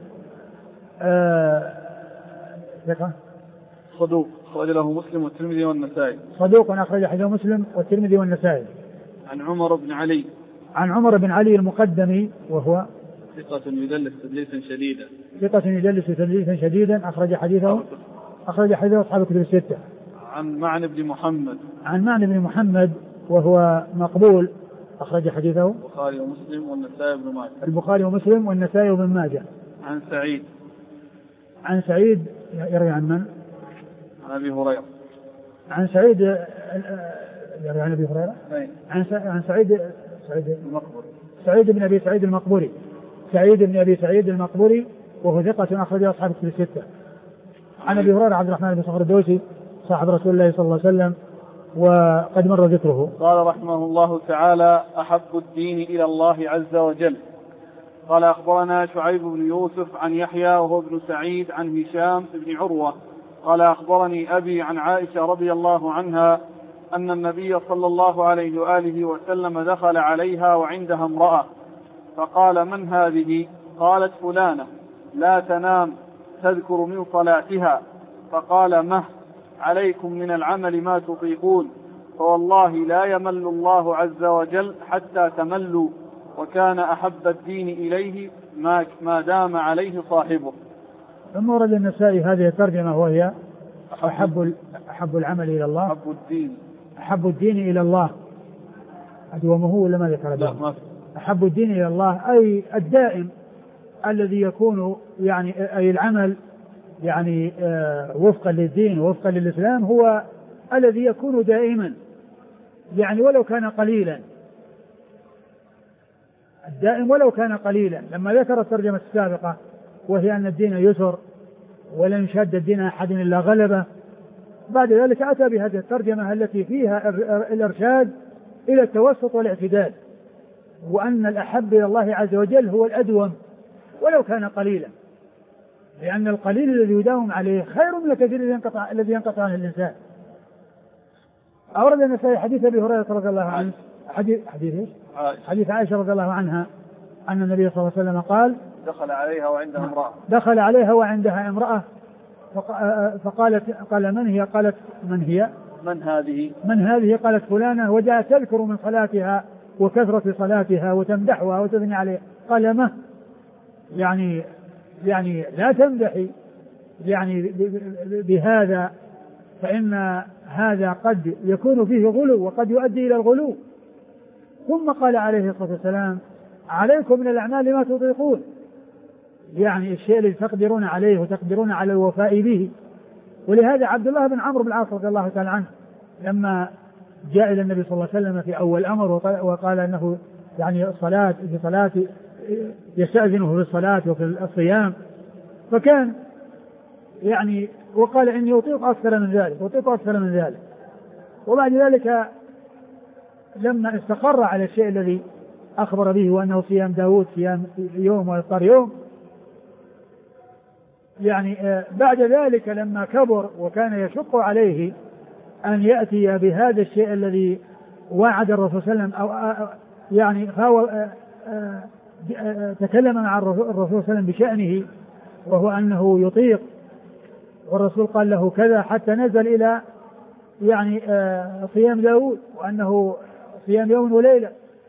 صدوق أخرج له مسلم والترمذي والنسائي. صدوق أخرج حديث مسلم والترمذي والنسائي. عن عمر بن علي. عن عمر بن علي المقدمي وهو ثقة يدلس تدليسا شديدا. ثقة يدلس تدليسا شديدا أخرج حديثه أصحاب الكتب الستة. عن معن بن محمد. عن معن بن محمد وهو مقبول أخرج حديثه البخاري ومسلم والنسائي بن ماجه. البخاري ومسلم والنسائي بن ماجه. عن سعيد. عن سعيد يروي عن من؟ عن أبي هريرة. عن سعيد يروي عن أبي هريرة. عن سعيد المقبري. سعيد بن أبي سعيد المقبري. سعيد بن أبي سعيد المقبري وهو ثقة أخرج أصحاب الكتب الستة. عن أبي هريرة عبد الرحمن بن صخر الدوسي صاحب رسول الله صلى الله عليه وسلم وقد مر ذكره. قال رحمه الله تعالى: أحب الدين إلى الله عز وجل. قال أخبرنا شعيب بن يوسف عن يحيى وهو ابن سعيد عن هشام بن عروة قال أخبرني أبي عن عائشة رضي الله عنها أن النبي صلى الله عليه وآله وسلم دخل عليها وعندها امرأة فقال: من هذه؟ قالت: فلانة لا تنام تذكر من صلاتها. فقال: مه عليكم من العمل ما تطيقون، فوالله لا يمل الله عز وجل حتى تملوا، وكان أحب الدين إليه ما دام عليه صاحبه. ثم ورد النسائي هذه الترجمة وهي أحب العمل إلى الله، أحب الدين إلى الله. أدومه ولا ما ذكر؟ لا، أحب الدين إلى الله أي الدائم الذي يكون يعني أي العمل يعني وفقا للدين ووفقا للإسلام هو الذي يكون دائما، يعني ولو كان قليلا، الدائم ولو كان قليلا. لما ذكر الترجمة السابقة وهي أن الدين يسر ولن يشد الدين أحد إلا غلبه، بعد ذلك أتى بهذه الترجمة التي فيها الإرشاد إلى التوسط والاعتدال، وأن الأحب إلى الله عز وجل هو الأدوم ولو كان قليلا، لأن القليل الذي يداوم عليه خير من الكثير الذي ينقطع عنه الإنسان. أورد النسائي حديث أبي هريرة رضي الله عنه، حديث عائشة رضي الله عنها أن النبي صلى الله عليه وسلم قال: دخل عليها وعندها امرأة فقالت: قال: من هي؟ قالت: من هذه؟ قالت: فلانة، وجاءت تذكر من صلاتها وكثرة صلاتها وتمدحها وتثني عليها. قال: ما يعني لا تمدحي يعني بهذا، فإن هذا قد يكون فيه غلو وقد يؤدي إلى الغلو. ثم قال عليه الصلاة والسلام: عليكم من الأعمال ما تطيقون، يعني الشيء الذي تقدرون عليه وتقدرون على الوفاء به. ولهذا عبد الله بن عمرو بن العاص رضي الله تعالى عنه لما جاء إلى النبي صلى الله عليه وسلم في أول أمر وقال أنه يعني في صلاة يستأذنه في الصلاة وفي الصيام، فكان يعني وقال: إني أطيق أكثر من ذلك. وبعد ذلك لما استقر على الشيء الذي أخبر به وأنه صيام داود صيام يوم وإفطار يوم، يعني بعد ذلك لما كبر وكان يشق عليه أن يأتي بهذا الشيء الذي وعد الرسول صلى الله عليه وسلم أو يعني تكلم مع الرسول صلى الله عليه وسلم بشأنه، وهو أنه يطيق، والرسول قال له كذا حتى نزل إلى يعني صيام داود وأنه صيام يوم وليلة،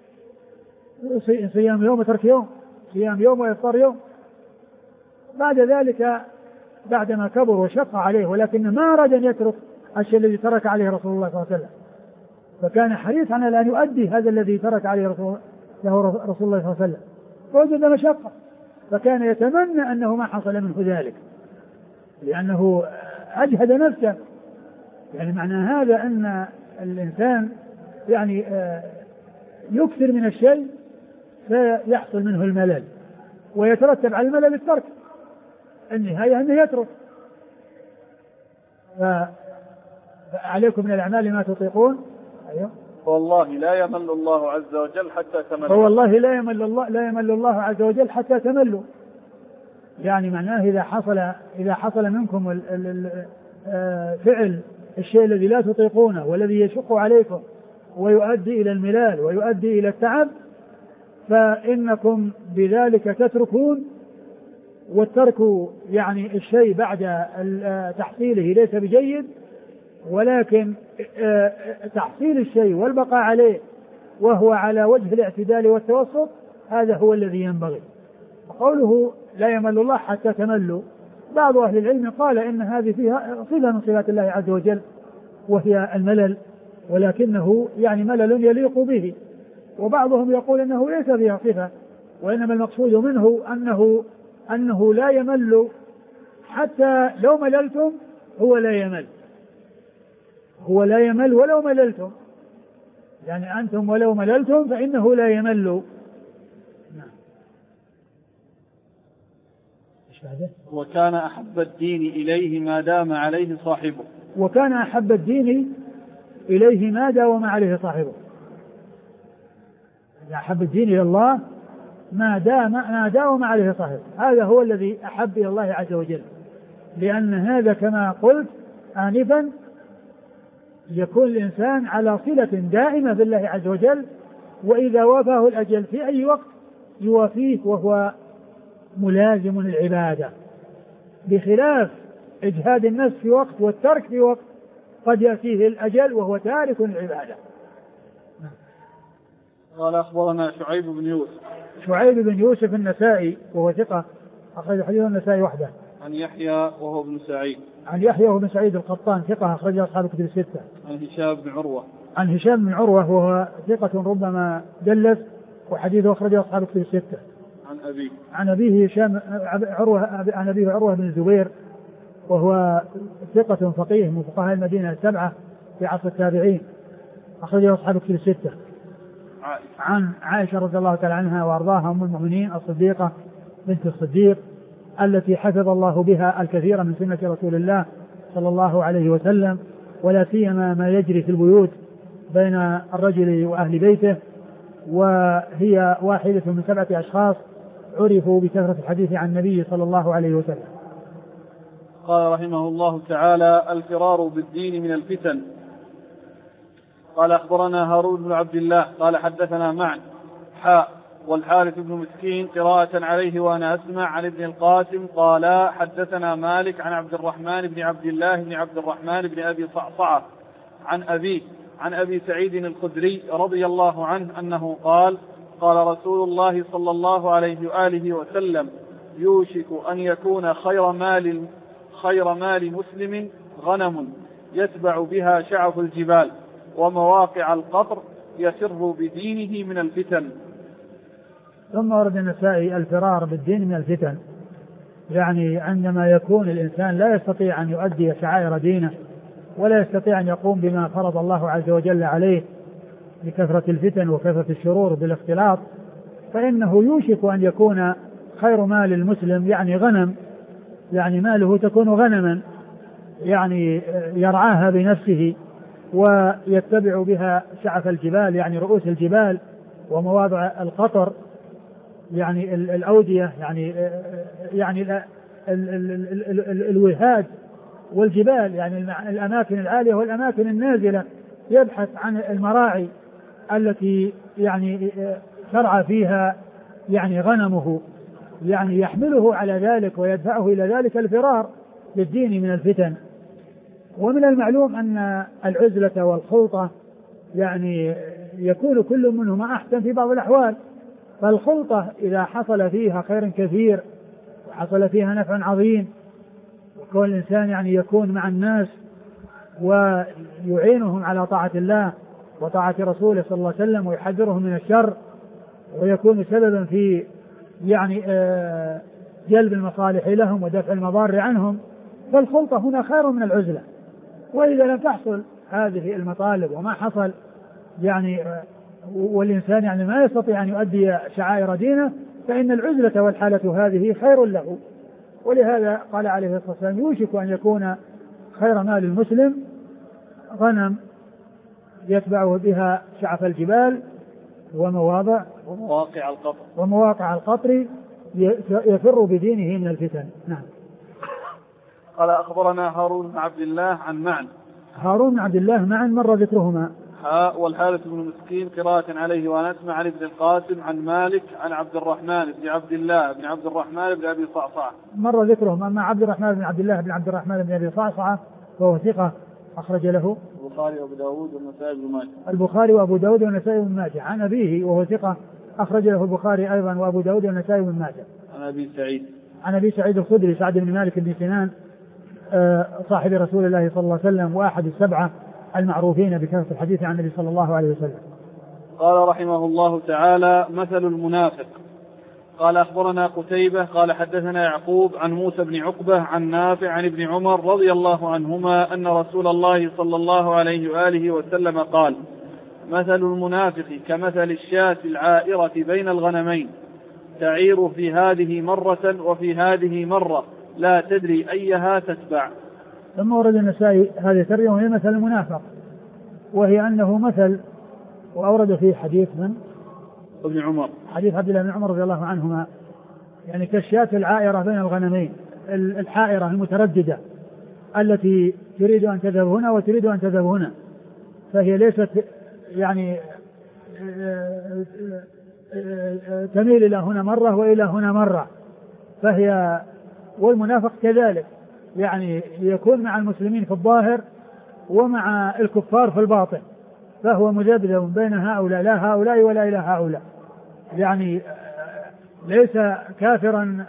صيام يوم وترك يوم، صيام يوم وإفطار يوم. بعد ذلك بعدما كبر وشق عليه، ولكن ما أراد أن يترك الشيء الذي ترك عليه رسول الله صلى الله عليه وسلم، فكان حريصا على أن يؤدي هذا الذي ترك عليه رسول الله صلى الله عليه وسلم، فوجد مشقة، فكان يتمنى أنه ما حصل منه ذلك لأنه أجهد نفسه. يعني معنى هذا أن الإنسان يعني يكثر من الشيء فيحصل منه الملل، ويترتب على الملل الترك، النهاية أنه يترك. فعليكم من الأعمال ما تطيقون. أيوه. والله لا يمل الله عز وجل حتى تملوا. فوالله لا يمل الله عز وجل حتى تملوا. يعني معناه إذا حصل منكم فعل الشيء الذي لا تطيقونه والذي يشق عليكم ويؤدي إلى الملال ويؤدي إلى التعب، فإنكم بذلك تتركون. والترك يعني الشيء بعد تحصيله ليس بجيد، ولكن تحصيل الشيء والبقاء عليه وهو على وجه الاعتدال والتوسط هذا هو الذي ينبغي. قوله لا يمل الله حتى تملوا، بعض أهل العلم قال إن هذه فيها صفة من صفات الله عز وجل وهي الملل، ولكنه يعني ملل يليق به. وبعضهم يقول إنه ليس فيها صفة، وإنما المقصود منه أنه لا يمل، حتى لو مللتم هو لا يمل ولو مللتم، يعني أنتم ولو مللتم فإنه لا يمل. وكان أحب الدين إليه ما دام عليه صاحبه. وكان أحب الدين إليه ما داوم عليه صاحبه. أحب الدين إلى الله ما داوم عليه صاحبه، هذا هو الذي أحب إلى الله عز وجل، لأن هذا كما قلت آنفا يكون الإنسان على صلة دائمة بالله عز وجل، وإذا وافاه الأجل في أي وقت يوافيه وهو ملازم للعبادة، بخلاف إجهاد النفس في وقت والترك في وقت قد يأتيه الأجل وهو تارك للعبادة. قال أخبرنا شعيب بن يوسف. شعيب بن يوسف النسائي وهو ثقة أخرج حديث النسائي وحده. عن يحيى وهو ابن سعيد. عن يحيى وهو ابن سعيد القطان ثقة أخرج أصحاب الكتب الستة. عن هشام بن عروة. عن هشام بن عروة وهو ثقة ربما دلس وحديثه أخرج أصحاب الكتب الستة. عن أبيه. عن أبيه هشام عروة عن أبيه عروة بن الزبير وهو ثقة فقيه من فقهاء المدينة السبعة في عصر التابعين أخرجه أصحاب الكتب الستة. عن عائشة رضي الله تعالى عنها وأرضاها أم المؤمنين الصديقة بنت الصديق التي حفظ الله بها الكثير من سنة رسول الله صلى الله عليه وسلم، ولا سيما ما يجري في البيوت بين الرجل وأهل بيته، وهي واحدة من 7 أشخاص عرفوا بكثرة الحديث عن النبي صلى الله عليه وسلم. قال رحمه الله تعالى: الفرار بالدين من الفتن. قال أخبرنا هارون بن عبد الله قال حدثنا معن والحارث بن مسكين قراءة عليه وأنا أسمع عن ابن القاسم قال حدثنا مالك عن عبد الرحمن بن عبد الله بن عبد الرحمن بن أبي صعصعة عن أبي سعيد الخدري رضي الله عنه أنه قال: قال رسول الله صلى الله عليه وآله وسلم: يوشك أن يكون خير مال مسلم غنم يتبع بها شعف الجبال ومواقع القطر يسر بدينه من الفتن. ثم ورد النسائي الفرار بالدين من الفتن، يعني عندما يكون الإنسان لا يستطيع أن يؤدي شعائر دينه ولا يستطيع أن يقوم بما فرض الله عز وجل عليه بكثرة الفتن وكثرة الشرور بالاختلاط، فإنه يوشك أن يكون خير مال المسلم يعني غنم، يعني ماله تكون غنما يعني يرعاها بنفسه ويتبع بها شعف الجبال يعني رؤوس الجبال ومواضع القطر يعني الأودية يعني الوهاد والجبال يعني الأماكن العالية والأماكن النازلة، يبحث عن المراعي التي يعني ترعى فيها يعني غنمه، يعني يحمله على ذلك ويدفعه إلى ذلك الفرار بالدين من الفتن. ومن المعلوم أن العزلة والخلطة يعني يكون كل منهما أحسن في بعض الأحوال، فالخلطة إذا حصل فيها خير كثير وحصل فيها نفع عظيم وكل الإنسان يعني يكون مع الناس ويعينهم على طاعة الله وطاعة رسوله صلى الله عليه وسلم ويحذرهم من الشر ويكون سببا في يعني جلب المصالح لهم ودفع المضار عنهم، فالخلطة هنا خير من العزلة. وإذا لم تحصل هذه المطالب وما حصل يعني والإنسان يعني ما يستطيع أن يؤدي شعائر دينه، فإن العزلة والحالة هذه خير له. ولهذا قال عليه الصلاة والسلام: يوشك أن يكون خير مال المسلم غنم يتبع بها شعف الجبال ومواقع القطر يفر بدينه من الفتن. نعم. قال أخبرنا هارون بن عبد الله عن معن. هارون بن عبد الله معن مر ذكرهما. والحارث بن مسكين قراءة عليه وأنا أسمع عن ابن القاسم عن مالك عن عبد الرحمن بن عبد الله بن عبد الرحمن بن أبي صعصعة مر ذكرهم. أما عبد الرحمن بن عبد الله بن عبد الرحمن بن أبي صعصعة فهو ثقة أخرج له البخاري وأبو داود والنسائي بن ماجه. البخاري وأبو داود والنسائي بن ماجه. عن أبيه وهو ثقة أخرج له البخاري أيضا وأبو داود والنسائي بن ماجه. عن أبي سعيد الخدري سعد بن مالك بن سنان صاحب رسول الله صلى الله عليه وسلم وأحد السبعة المعروفين بكثرة الحديث عن النبي صلى الله عليه وسلم. قال رحمه الله تعالى: مثل المنافق. قال أخبرنا قتيبة قال حدثنا يعقوب عن موسى بن عقبة عن نافع عن ابن عمر رضي الله عنهما أن رسول الله صلى الله عليه وآله وسلم قال: مثل المنافق كمثل الشاة العائرة بين الغنمين تعير في هذه مرة وفي هذه مرة لا تدري أيها تتبع. ثم ورد النسائي هذه الترجمة وهي مثل المنافق، وهي أنه مثل، وأورد فيه حديث من ابن عمر حديث عبد الله بن عمر رضي الله عنهما، يعني كالشاة العائرة بين الغنمين، الحائرة المترددة التي تريد أن تذهب هنا وتريد أن تذهب هنا، فهي ليست يعني تميل إلى هنا مرة وإلى هنا مرة، فهي والمنافق كذلك، يعني يكون مع المسلمين في الظاهر ومع الكفار في الباطن، فهو مذبذب بين هؤلاء لا هؤلاء ولا إلى هؤلاء، يعني ليس كافرا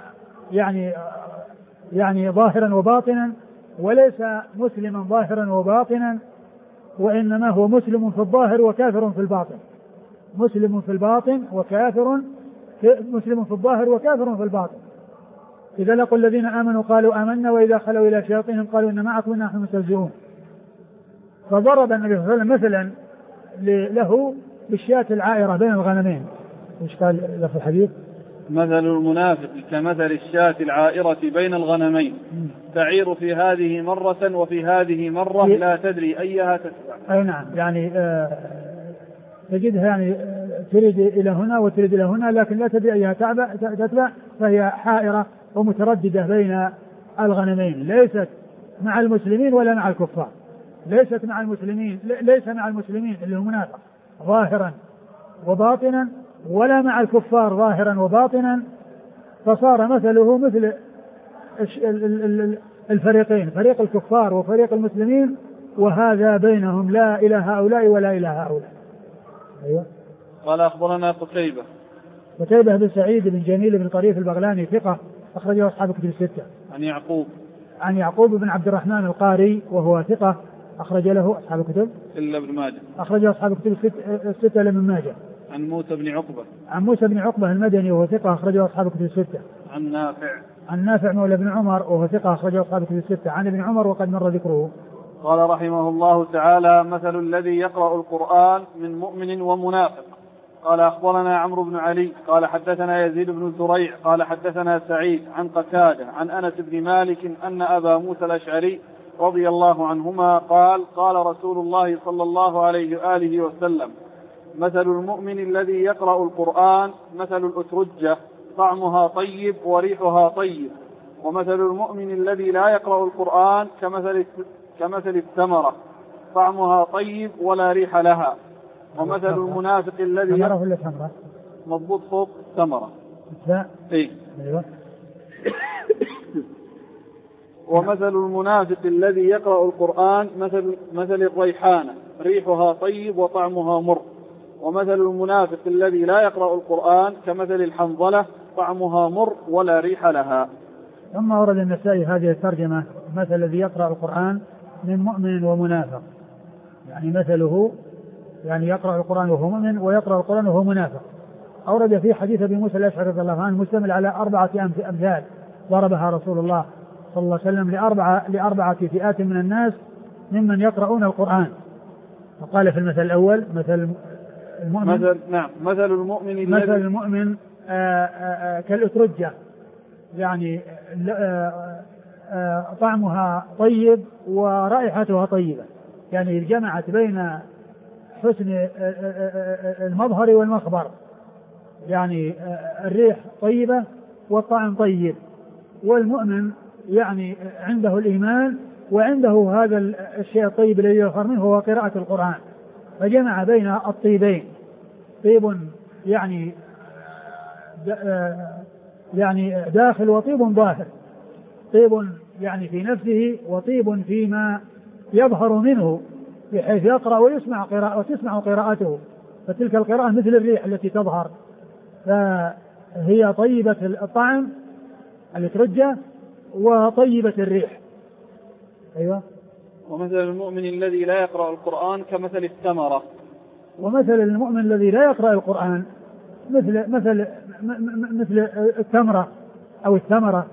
يعني ظاهرا وباطنا، وليس مسلما ظاهرا وباطنا، وإنما هو مسلم في الظاهر وكافر في الباطن، مسلم في الباطن وكافر مسلم في الظاهر وكافر في الباطن. إذا لقوا الذين آمنوا قالوا آمنا وإذا خلوا إلى شياطينهم قالوا إن معكم نحن مستهزئون. فضرب النبي صلى الله عليه وسلم مثلا له بالشاة العائرة بين الغنمين. ايش قال له في الحديث؟ مثل المنافق كمثل الشاة العائرة بين الغنمين تعير في هذه مرة وفي هذه مرة لا تدري أيها تتبع. أي نعم، يعني تجدها يعني تريد إلى هنا وتريد إلى هنا لكن لا تدري أيها تتبع، فهي حائرة ومترددة بين الغنمين، ليست مع المسلمين ولا مع الكفار، ليست مع المسلمين، ليس مع المسلمين اللي هو منافق ظاهرا وباطنا، ولا مع الكفار ظاهرا وباطنا، فصار مثله مثل الفريقين، فريق الكفار وفريق المسلمين، وهذا بينهم لا إلى هؤلاء ولا إلى هؤلاء. أيوة. قال أخبرنا قتيبة بن سعيد بن جميل بن طريف البغلاني ثقة أخرجه أصحاب كتب الستة. عن يعقوب بن عبد الرحمن القاري وهو ثقة أخرج له أصحاب الكتب إلا ابن ماجه، أخرجه أصحاب الكتب الستة إلا ابن ماجه. عن موسى بن عقبة المدني وهو ثقة أخرجه أصحاب الكتب الستة. عن نافع مولى بن عمر وهو ثقة أخرجه أصحاب الكتب الستة. عن ابن عمر وقد مر ذكره. قال رحمه الله تعالى: مثل الذي يقرأ القرآن من مؤمن ومنافق. قال أخبرنا عمرو بن علي قال حدثنا يزيد بن زريع قال حدثنا سعيد عن قتادة عن أنس بن مالك أن أبا موسى الأشعري رضي الله عنهما قال: قال رسول الله صلى الله عليه وآله وسلم: مثل المؤمن الذي يقرأ القرآن مثل الأترجة طعمها طيب وريحها طيب، ومثل المؤمن الذي لا يقرأ القرآن كمثل الثمرة طعمها طيب ولا ريح لها، ومثل المنافق الذي مضبوط فوق ثمرة. ومثل المنافق الذي يقرأ القرآن مثل الريحانة ريحها طيب وطعمها مر، ومثل المنافق الذي لا يقرأ القرآن كمثل الحنظلة طعمها مر ولا ريح لها. ثم ورد النسائي هذه الترجمة: مثل الذي يقرأ القرآن من مؤمن ومنافق، يعني مثله يعني يقرأ القرآن وهو مؤمن ويقرأ القرآن وهو منافق. أورد في حديث أبي موسى الأشعري رضي الله عنه مشتمل على 4 أمثال ضربها رسول الله صلى الله عليه وسلم لأربعة فئات من الناس ممن يقرؤون القرآن. فقال في المثل الأول مثل المؤمن مثل المؤمن كالأترجة، يعني طعمها طيب ورائحتها طيبة، يعني جمعت بين حسن المظهر والمخبر، يعني الريح طيبة والطعم طيب. والمؤمن يعني عنده الإيمان وعنده هذا الشيء الطيب الذي يظهر منه هو قراءة القرآن، فجمع بين الطيبين، طيب يعني داخل وطيب ظاهر، طيب يعني في نفسه وطيب فيما يظهر منه بحيث يقرأ وتسمع قراءته، فتلك القراءة مثل الريح التي تظهر، فهي طيبة الطعم الاترجة وطيبة الريح. أيوة. ومثل المؤمن الذي لا يقرأ القرآن كمثل الثمرة، ومثل المؤمن الذي لا يقرأ القرآن مثل التمرة أو الثمرة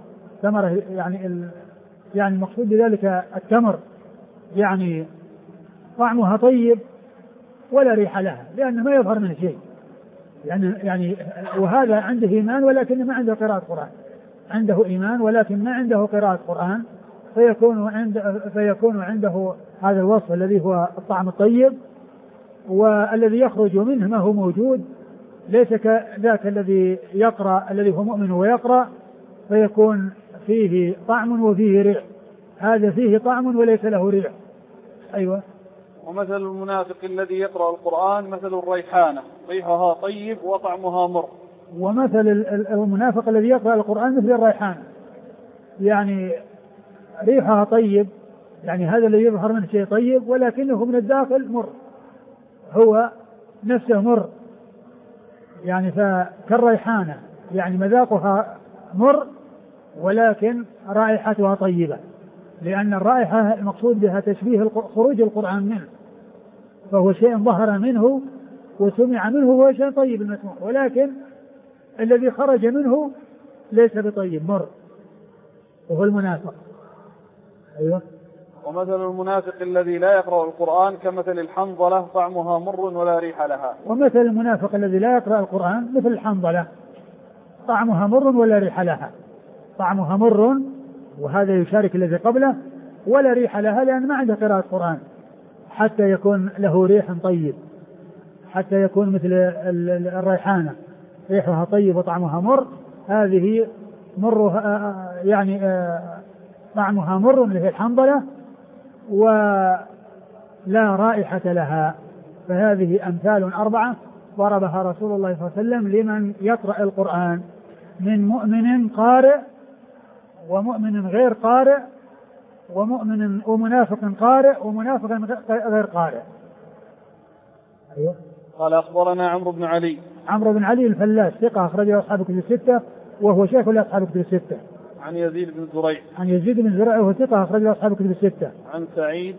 يعني المقصود بذلك التمر، يعني طعمها طيب ولا ريح لها لأن ما يظهر منه شيء، يعني وهذا عنده إيمان ولكن ما عنده قراءة قرآن، عنده إيمان ولكن ما عنده قراءة قرآن، فيكون عنده هذا الوصف الذي هو الطعم الطيب، والذي يخرج منه ما هو موجود، ليس كذاك الذي يقرأ الذي هو مؤمن ويقرأ فيكون فيه طعم وفيه ريح، هذا فيه طعم وليس له ريح. أيوة. ومثل المنافق الذي يقرأ القرآن مثل الريحانة ريحها طيب وطعمها مر. ومثل المنافق الذي يقرأ القرآن مثل الريحانة، يعني ريحها طيب، يعني هذا الذي يظهر منه شيء طيب ولكنه من الداخل مر، هو نفسه مر، يعني فكالريحانة، يعني مذاقها مر ولكن رائحتها طيبة، لأن الرائحة المقصود بها تشبيه خروج القرآن منه، فهو شيء ظهر منه وسمع منه وهو شيء طيب المسموع، ولكن الذي خرج منه ليس بطيب، مر، وهو المنافق. أيوة. ومثل المنافق الذي لا يقرأ القرآن كمثل الحنظلة طعمها مر ولا ريح لها. ومثل المنافق الذي لا يقرأ القرآن مثل الحنظلة طعمها مر ولا ريح لها، طعمها مر وهذا يشارك الذي قبله، ولا ريح لها لأن ما عنده قراءة القرآن حتى يكون له ريح طيب، حتى يكون مثل الريحانة ريحها طيب وطعمها مر، هذه مرها يعني طعمها مر مثل الحنظلة ولا رائحة لها. فهذه أمثال 4 ضربها رسول الله صلى الله عليه وسلم لمن يقرأ القرآن من مؤمن قارئ ومؤمن غير قارئ ومنافق قارئ ومنافق غير قارئ. أيوه. قال أخبرنا عمرو بن علي. عمرو بن علي الفلاس ثقة أخرجه أصحاب كتب الستة وهو شيخ لأصحاب كتب الستة. عن يزيد بن زريع. عن يزيد بن زريع وهو ثقة أخرجه أصحاب كتب الستة. عن سعيد.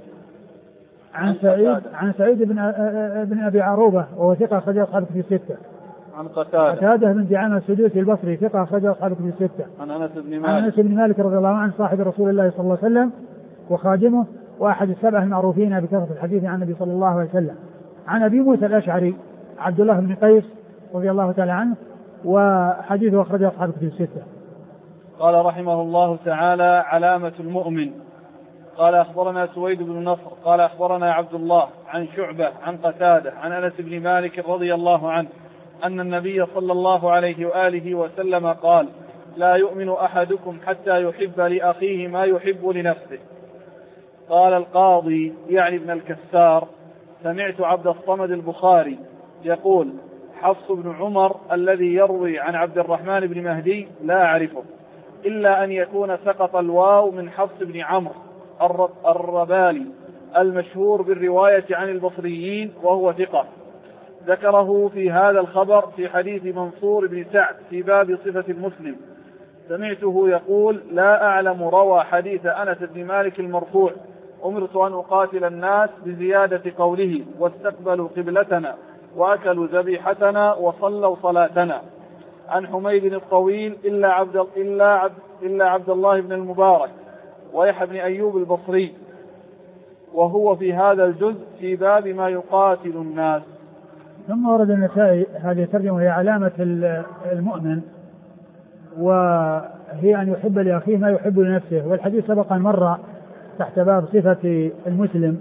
عن سعيد بن أبي عروبة وهو ثقة أخرجه أصحاب كتب الستة. عن قتادة بن دعامة السدوسي البصري ثقة أخرجه أصحاب كتب الستة. عن أنس بن مالك رضي الله عنه صاحب رسول الله صلى الله عليه وسلم وخادمه وأحد السبعة المعروفين بكثرة الحديث عن النبي صلى الله عليه وسلم. عن أبي موسى الأشعري عبد الله بن قيس رضي الله تعالى عنه وحديثه أخرجه أصحاب كتب الستة. قال رحمه الله تعالى: علامة المؤمن. قال أخبرنا سويد بن نصر قال أخبرنا عبد الله عن شعبة عن قتادة عن أنس بن مالك رضي الله عنه أن النبي صلى الله عليه وآله وسلم قال: لا يؤمن أحدكم حتى يحب لأخيه ما يحب لنفسه. قال القاضي يعني ابن الكسار: سمعت عبد الصمد البخاري يقول: حفص بن عمر الذي يروي عن عبد الرحمن بن مهدي لا أعرفه إلا أن يكون سقط الواو من حفص بن عمرو الربالي المشهور بالرواية عن البصريين وهو ثقة، ذكره في هذا الخبر في حديث منصور بن سعد في باب صفة المسلم. سمعته يقول: لا أعلم روى حديث أنس بن مالك المرفوع: أمرت أن أقاتل الناس بزيادة قوله: واستقبلوا قبلتنا وأكلوا ذبيحتنا وصلوا صلاتنا. عن حميد الطويل إلا عبد الله بن المبارك ويحيى بن أيوب البصري، وهو في هذا الجزء في باب ما يقاتل الناس. ثم ورد النسائي هذه الترجمة وهي علامة المؤمن، وهي أن يحب لأخيه ما يحب لنفسه، والحديث سبق أن مر تحت باب صفة المسلم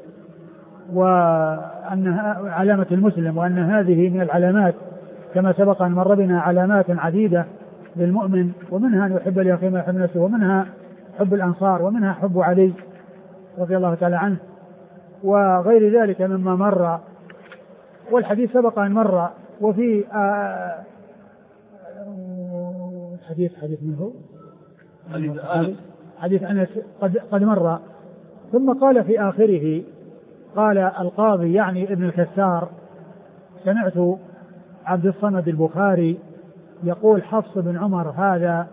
وأنها علامة المسلم، وأن هذه من العلامات كما سبق أن مر بنا علامات عديدة للمؤمن، ومنها أن يحب لأخيه ما يحب لنفسه، ومنها حب الأنصار، ومنها حب علي رضي الله تعالى عنه وغير ذلك مما مر. والحديث سبق أن مر. وفي حديث منه حديث أنس قد مر. ثم قال في آخره، قال القاضي يعني ابن الكسار: سمعت عبد الصمد البخاري يقول: حفص بن عمر هذا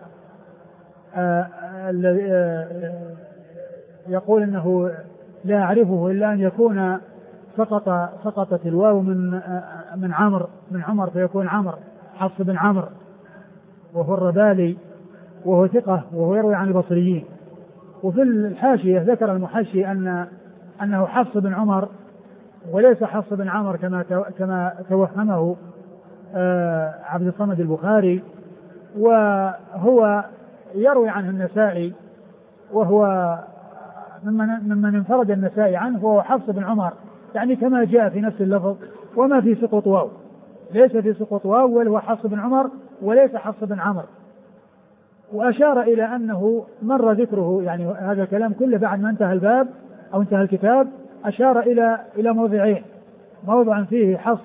يقول انه لا اعرفه الا ان يكون سقطت الواو من عمر فيكون عمر، حفص بن عمرو وهو الربالي وهو ثقة وهو يروي عن البصريين. وفي الحاشية ذكر المحشي أنه حفص بن عمر وليس حفص بن عمر كما توهمه عبد الصمد البخاري، وهو يروي عنه النسائي، وهو ممن انفرد النسائي عنه، وهو حفص بن عمر يعني كما جاء في نفس اللفظ، وما في سقط واو، ليس في سقط واو، بل هو حفص بن عمر وليس حفص بن عمر. وأشار إلى أنه مر ذكره، يعني هذا الكلام كله بعد ما انتهى الباب أو انتهى الكتاب، أشار إلى موضعين: موضع فيه حفص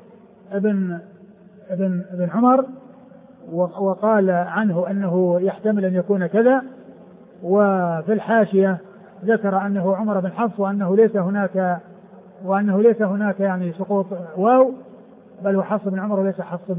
ابن عمر وقال عنه أنه يحتمل أن يكون كذا، وفي الحاشية ذكر أنه عمر بن حفص وأنه ليس هناك يعني سقوط واو، بل هو حفص بن عمر وليس حفص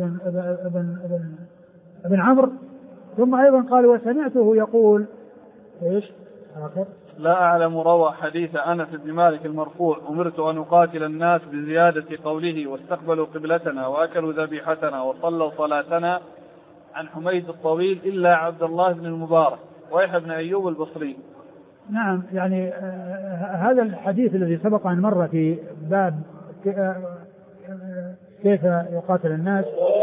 بن عمرو. ثم أيضا قال: وسمعته يقول إيش آخر؟ لا أعلم روى حديث أنس بن مالك المرفوع: أمرت أن أقاتل الناس بزيادة قوله واستقبلوا قبلتنا وأكلوا ذبيحتنا وصلوا صلاتنا عن حميد الطويل إلا عبد الله بن المبارك ويحيى بن أيوب البصري. نعم، يعني هذا الحديث الذي سبق أن مر في باب كيف يقاتل الناس